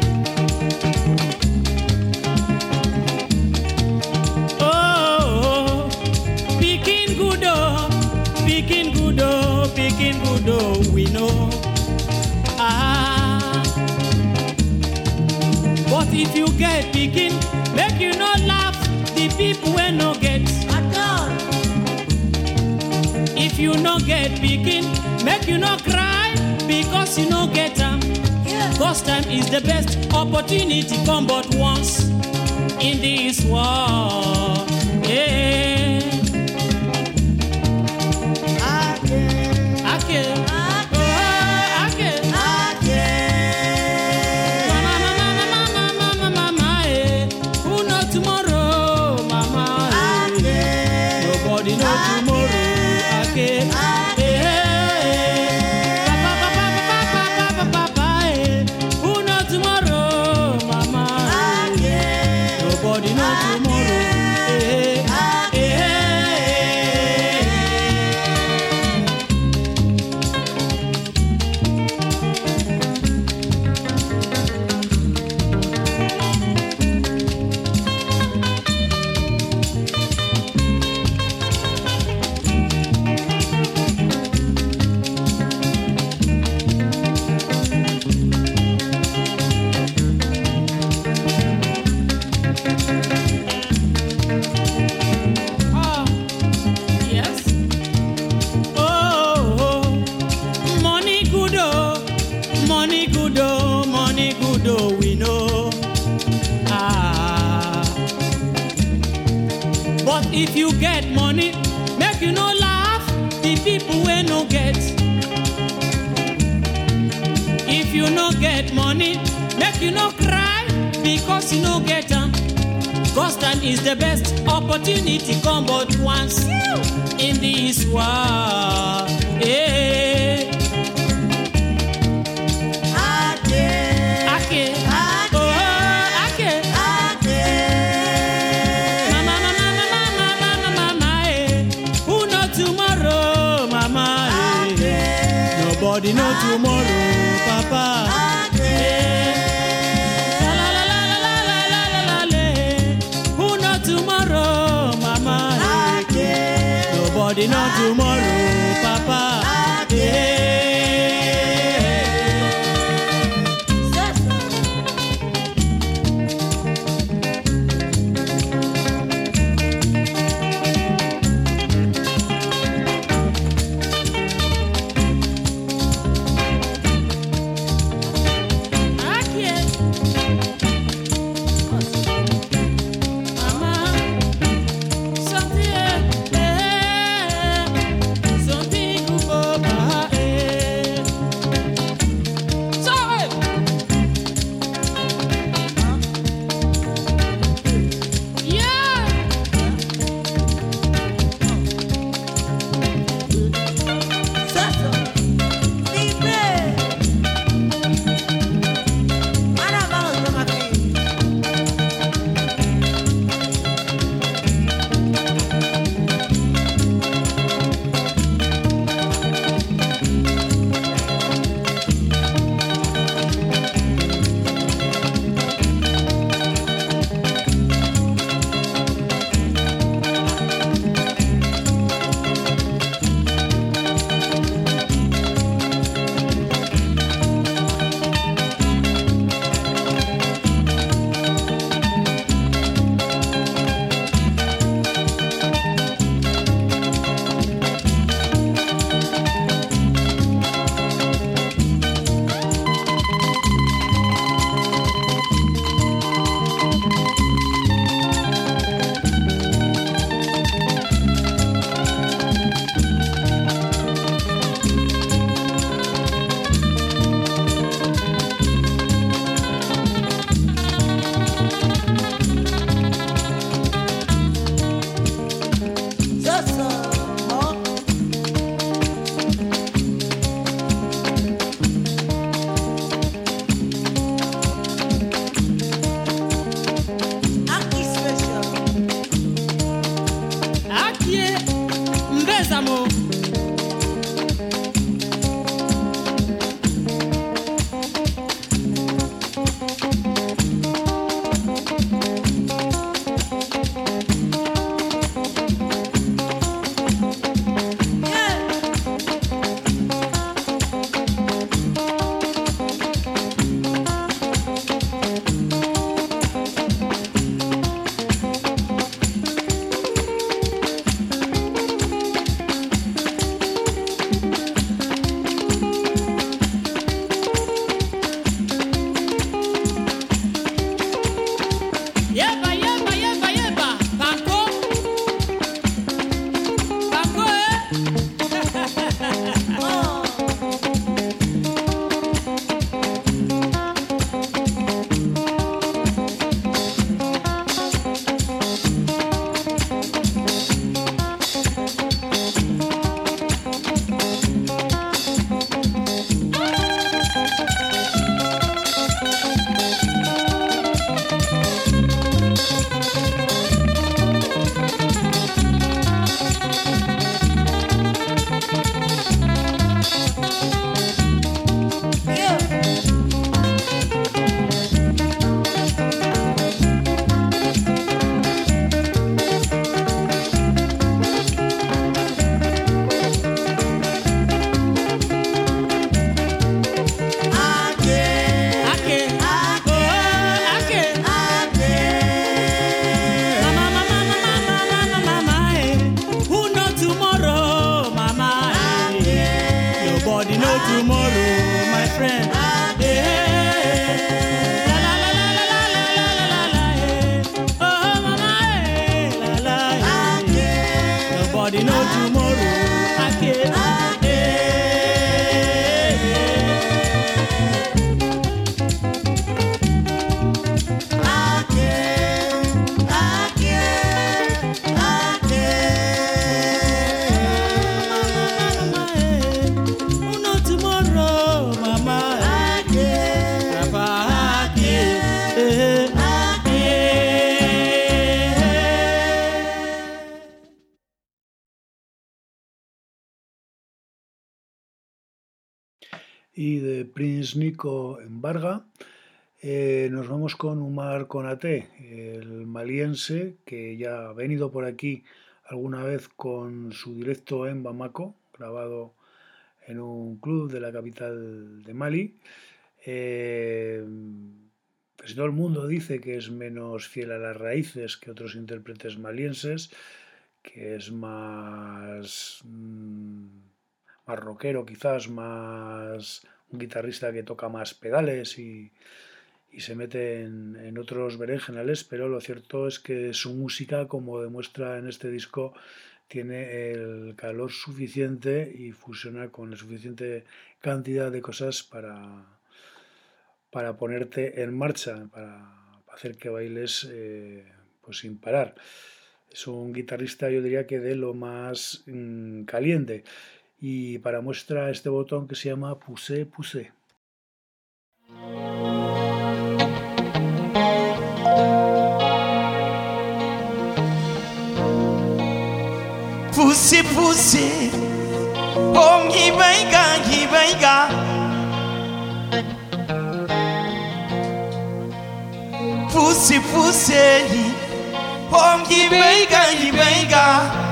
Speaker 9: Oh, picking good, picking good, picking good, we know. Ah. But if you get picking, make you not laugh the people when no get at all. If you no get picking, make you not cry because you no get them. Cause time is the best opportunity come but once in this world. Yeah. Okay. If you get money, make you no laugh, the people wey no get. If you no get money, make you no cry, because you no get am. Constant is the best opportunity, come but once in this world. Yeah. Ake, oh, ake. Mama, mama, mama, mama, mama, eh. Who know tomorrow, mama? Eh. Nobody know tomorrow, papa. Nobody know tomorrow, papa. Yeah. nobody know tomorrow again.
Speaker 1: Y de Prince Nico en Varga, nos vamos con Umar Konaté, el maliense que ya ha venido por aquí alguna vez con su directo en Bamako, grabado en un club de la capital de Mali. Pues todo el mundo dice que es menos fiel a las raíces que otros intérpretes malienses, que es más rockero quizás, más un guitarrista que toca más pedales y se mete en otros berenjenales, pero lo cierto es que su música, como demuestra en este disco, tiene el calor suficiente y fusiona con la suficiente cantidad de cosas para ponerte en marcha, para hacer que bailes pues sin parar. Es un guitarrista, yo diría que de lo más caliente. Y para muestra este botón que se llama Poussé Poussé.
Speaker 10: Poussé Poussé, oh Yibaiga Yibaiga. Poussé Poussé, oh Yibaiga Yibaiga.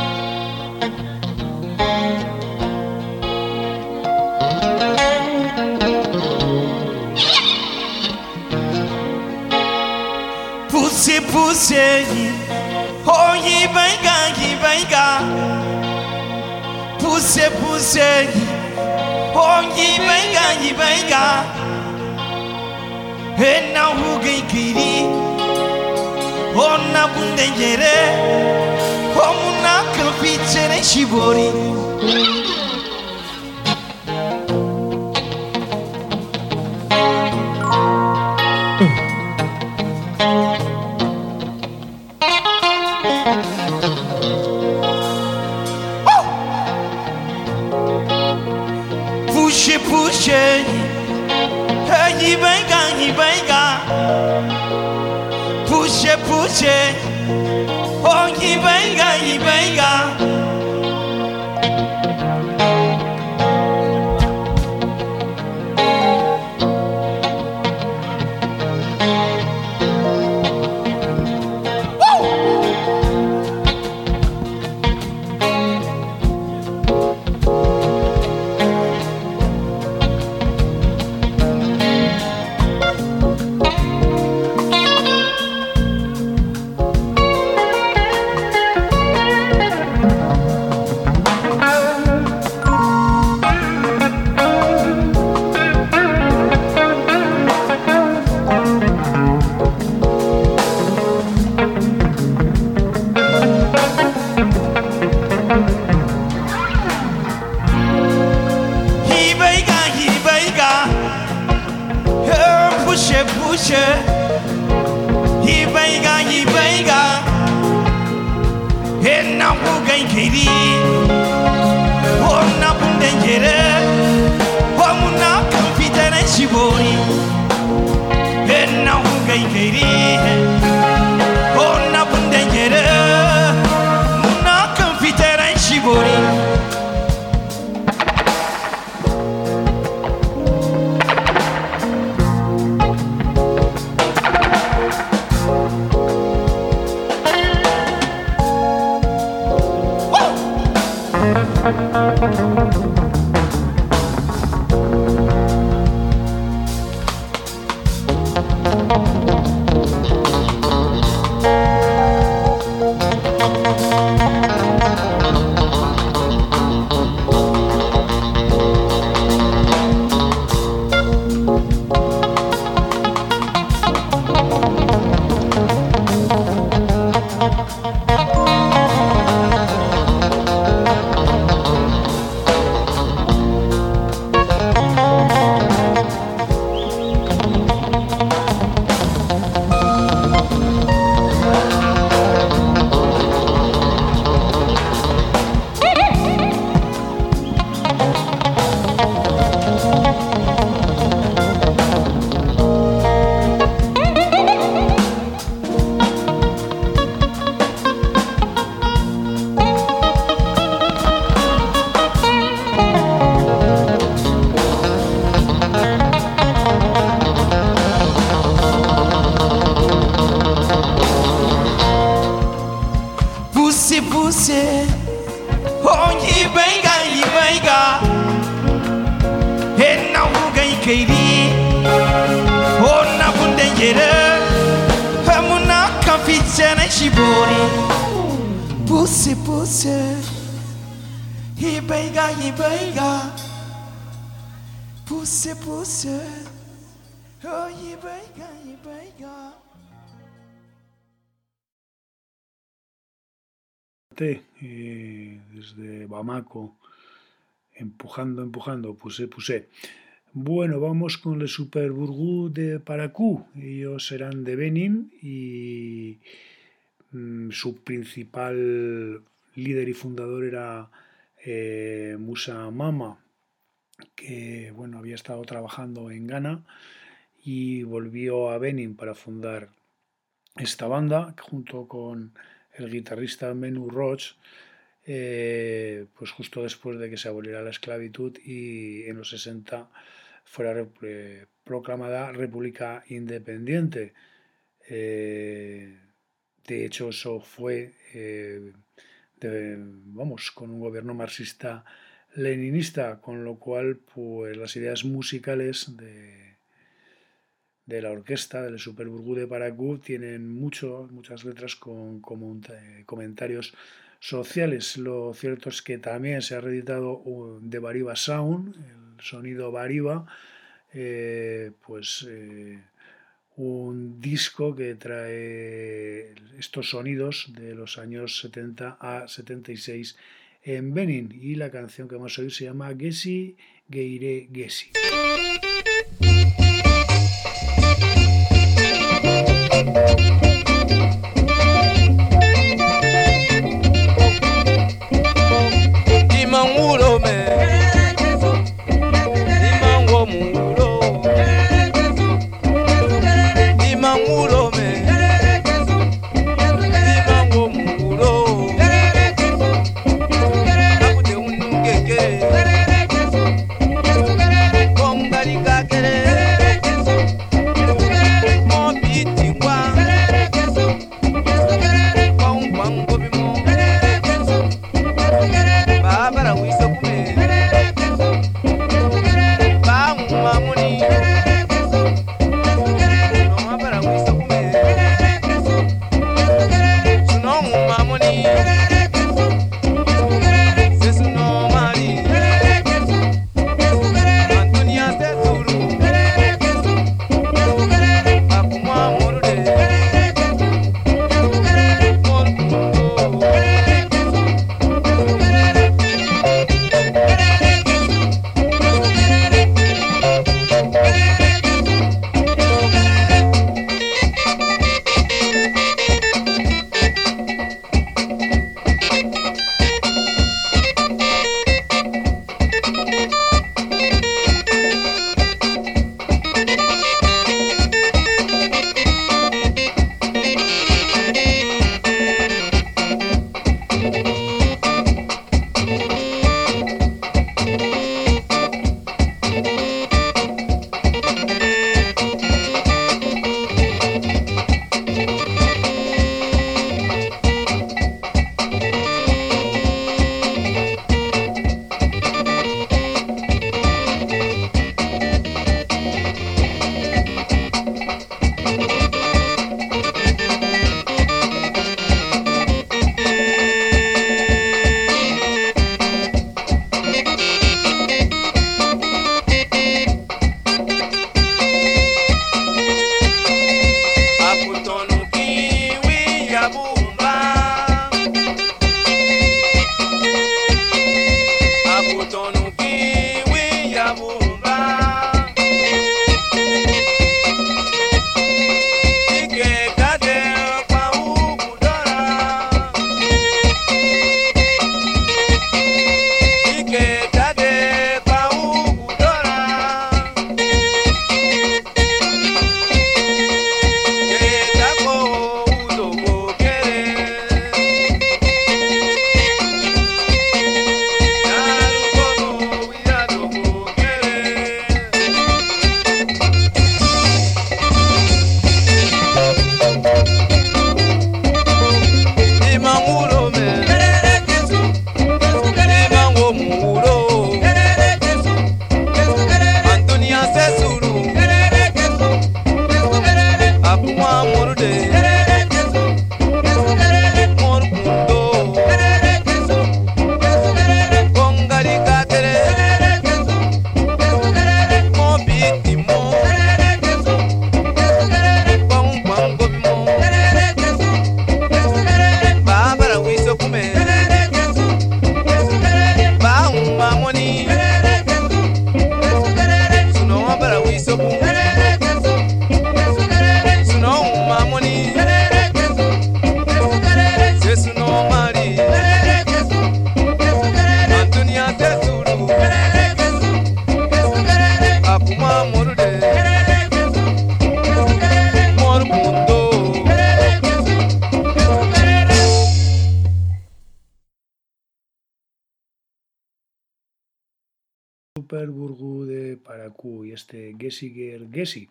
Speaker 10: Poussé Poussé, oh Yibaiga Yibaiga. Poussé Poussé, oh Yibaiga Yibaiga. And now who gay kiri, oh na bundengere, oh muna kalpichere shibori. Push, Yibaiga, Yibaiga. Push, oh Yibaiga, Yibaiga. puse Oh yibenga He na huga ikairi Oh na bundengere Hamuna kafichana shibori Puse Yibenga Puse Oh yibenga
Speaker 1: Desde Bamako, empujando, puse. Bueno, vamos con el Super Burgú de Paracú. Ellos serán de Benin y su principal líder y fundador era Musa Mama, que bueno, había estado trabajando en Ghana y volvió a Benin para fundar esta banda junto con el guitarrista Menu Roach, pues justo después de que se aboliera la esclavitud y en los 60 fuera proclamada República Independiente. De hecho, eso fue con un gobierno marxista-leninista, con lo cual pues las ideas musicales de la orquesta del Super Burgú de Paracú tienen muchas letras con comentarios sociales. Lo cierto es que también se ha reeditado The Bariba Sound, el sonido Bariba, un disco que trae estos sonidos de los años 70 a 76 en Benin, y la canción que vamos a oír se llama Gesi Geire Gesi.
Speaker 10: Mo biti wa
Speaker 1: Super Burgu de Paracu y este Gesiger Gesi.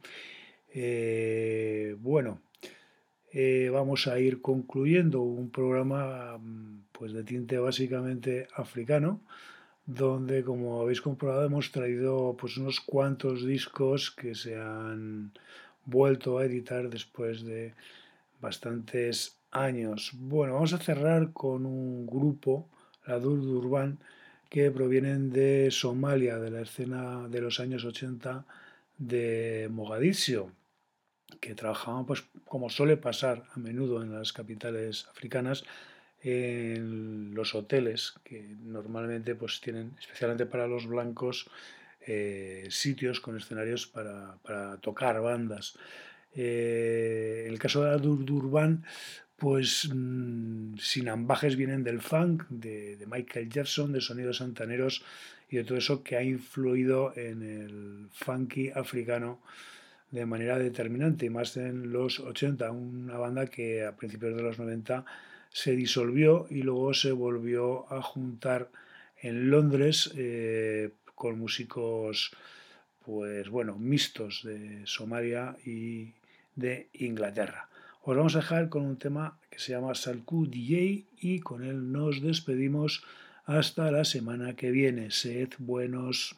Speaker 1: Vamos a ir concluyendo un programa pues de tinte básicamente africano, donde, como habéis comprobado, hemos traído pues unos cuantos discos que se han vuelto a editar después de bastantes años. Bueno, vamos a cerrar con un grupo, la Durdurban, que provienen de Somalia, de la escena de los años 80 de Mogadiscio, que trabajaban, pues como suele pasar a menudo en las capitales africanas, en los hoteles, que normalmente pues tienen, especialmente para los blancos, sitios con escenarios para tocar bandas. En el caso de la Durdurban, pues sin ambajes, vienen del funk, de Michael Jackson, de sonidos santaneros y de todo eso que ha influido en el funky africano de manera determinante, y más en los 80, una banda que a principios de los 90 se disolvió y luego se volvió a juntar en Londres con músicos pues bueno, mixtos de Somalia y de Inglaterra. Os vamos a dejar con un tema que se llama Salku DJ y con él nos despedimos hasta la semana que viene. Sed buenos.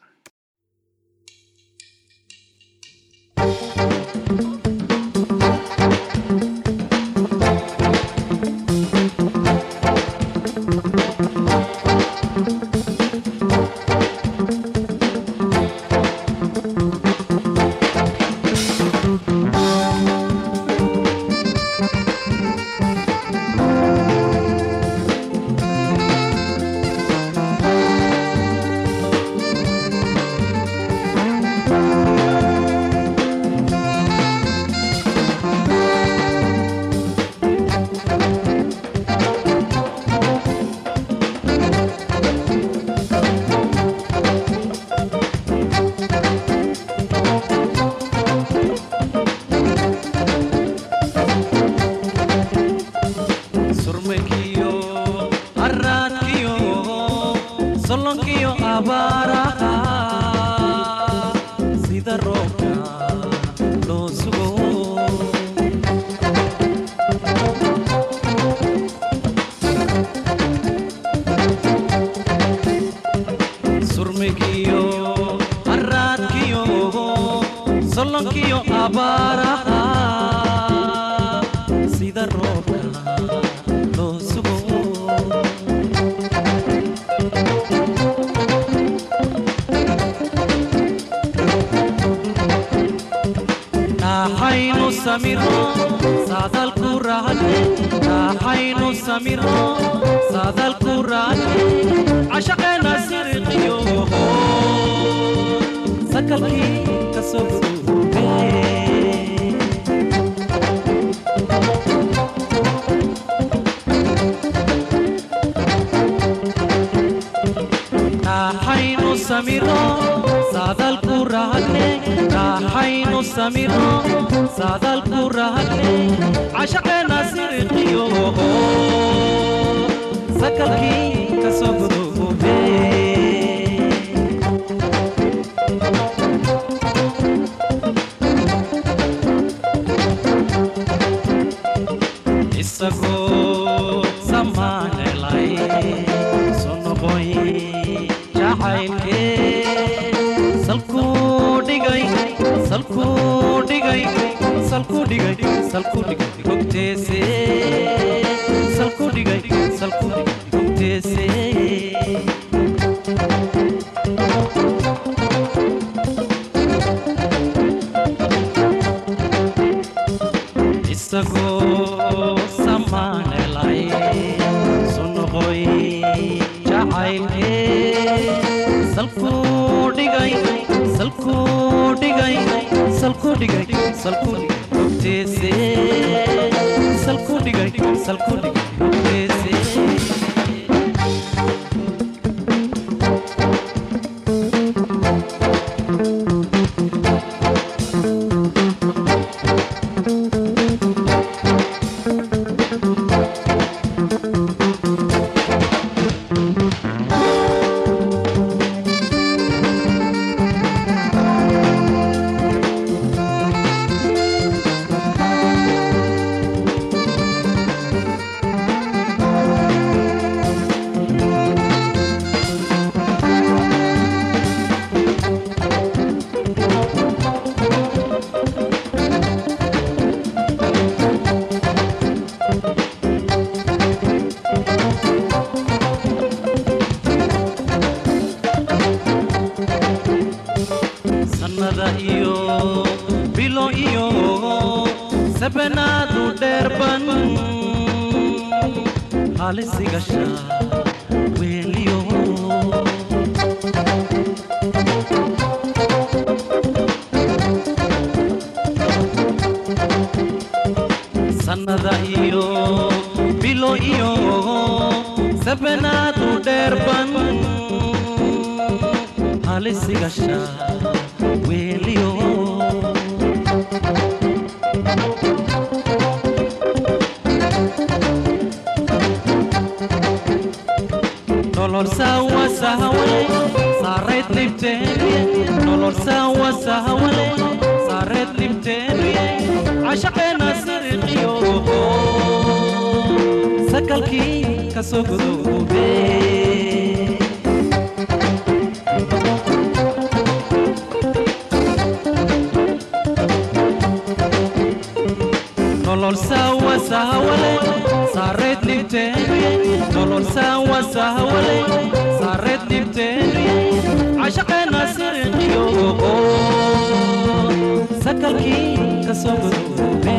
Speaker 5: sabenaadu dheerban halisigasha weeliyo sanada iyo bilo iyo sabenaadu dheerban halisigasha weeliyo nolol sawa sahawale saret libteniye nolol sawa sahawale saret libteniye ashaqena sirqiyo sakalki kasogudube nolol sawa sahawale saret libteniye nolol sawa sahawale saret libteniye ashaqena sirqiyo sakalki kasogudube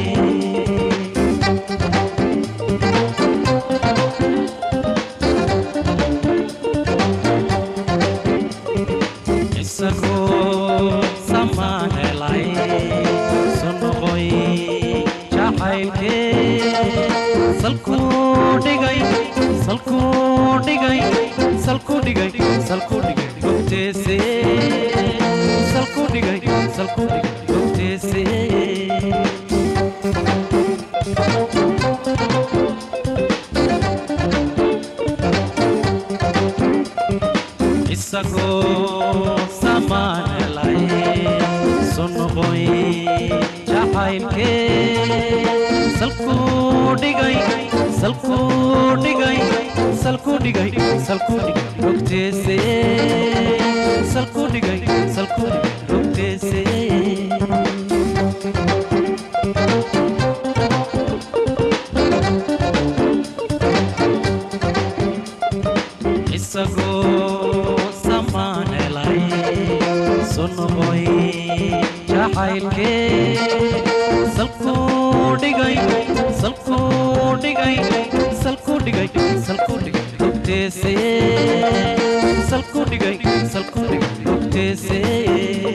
Speaker 5: isago samanelay sonoqoy jacaylke salku dhigay gobteese salku dhigay gobteese isago samanelay sonoqoy jacaylke salku dhigay gobteese salku dhigay gobteese isago samanelay sonoqoy jacaylke salku dhigay gobteese salku dhigay gobteese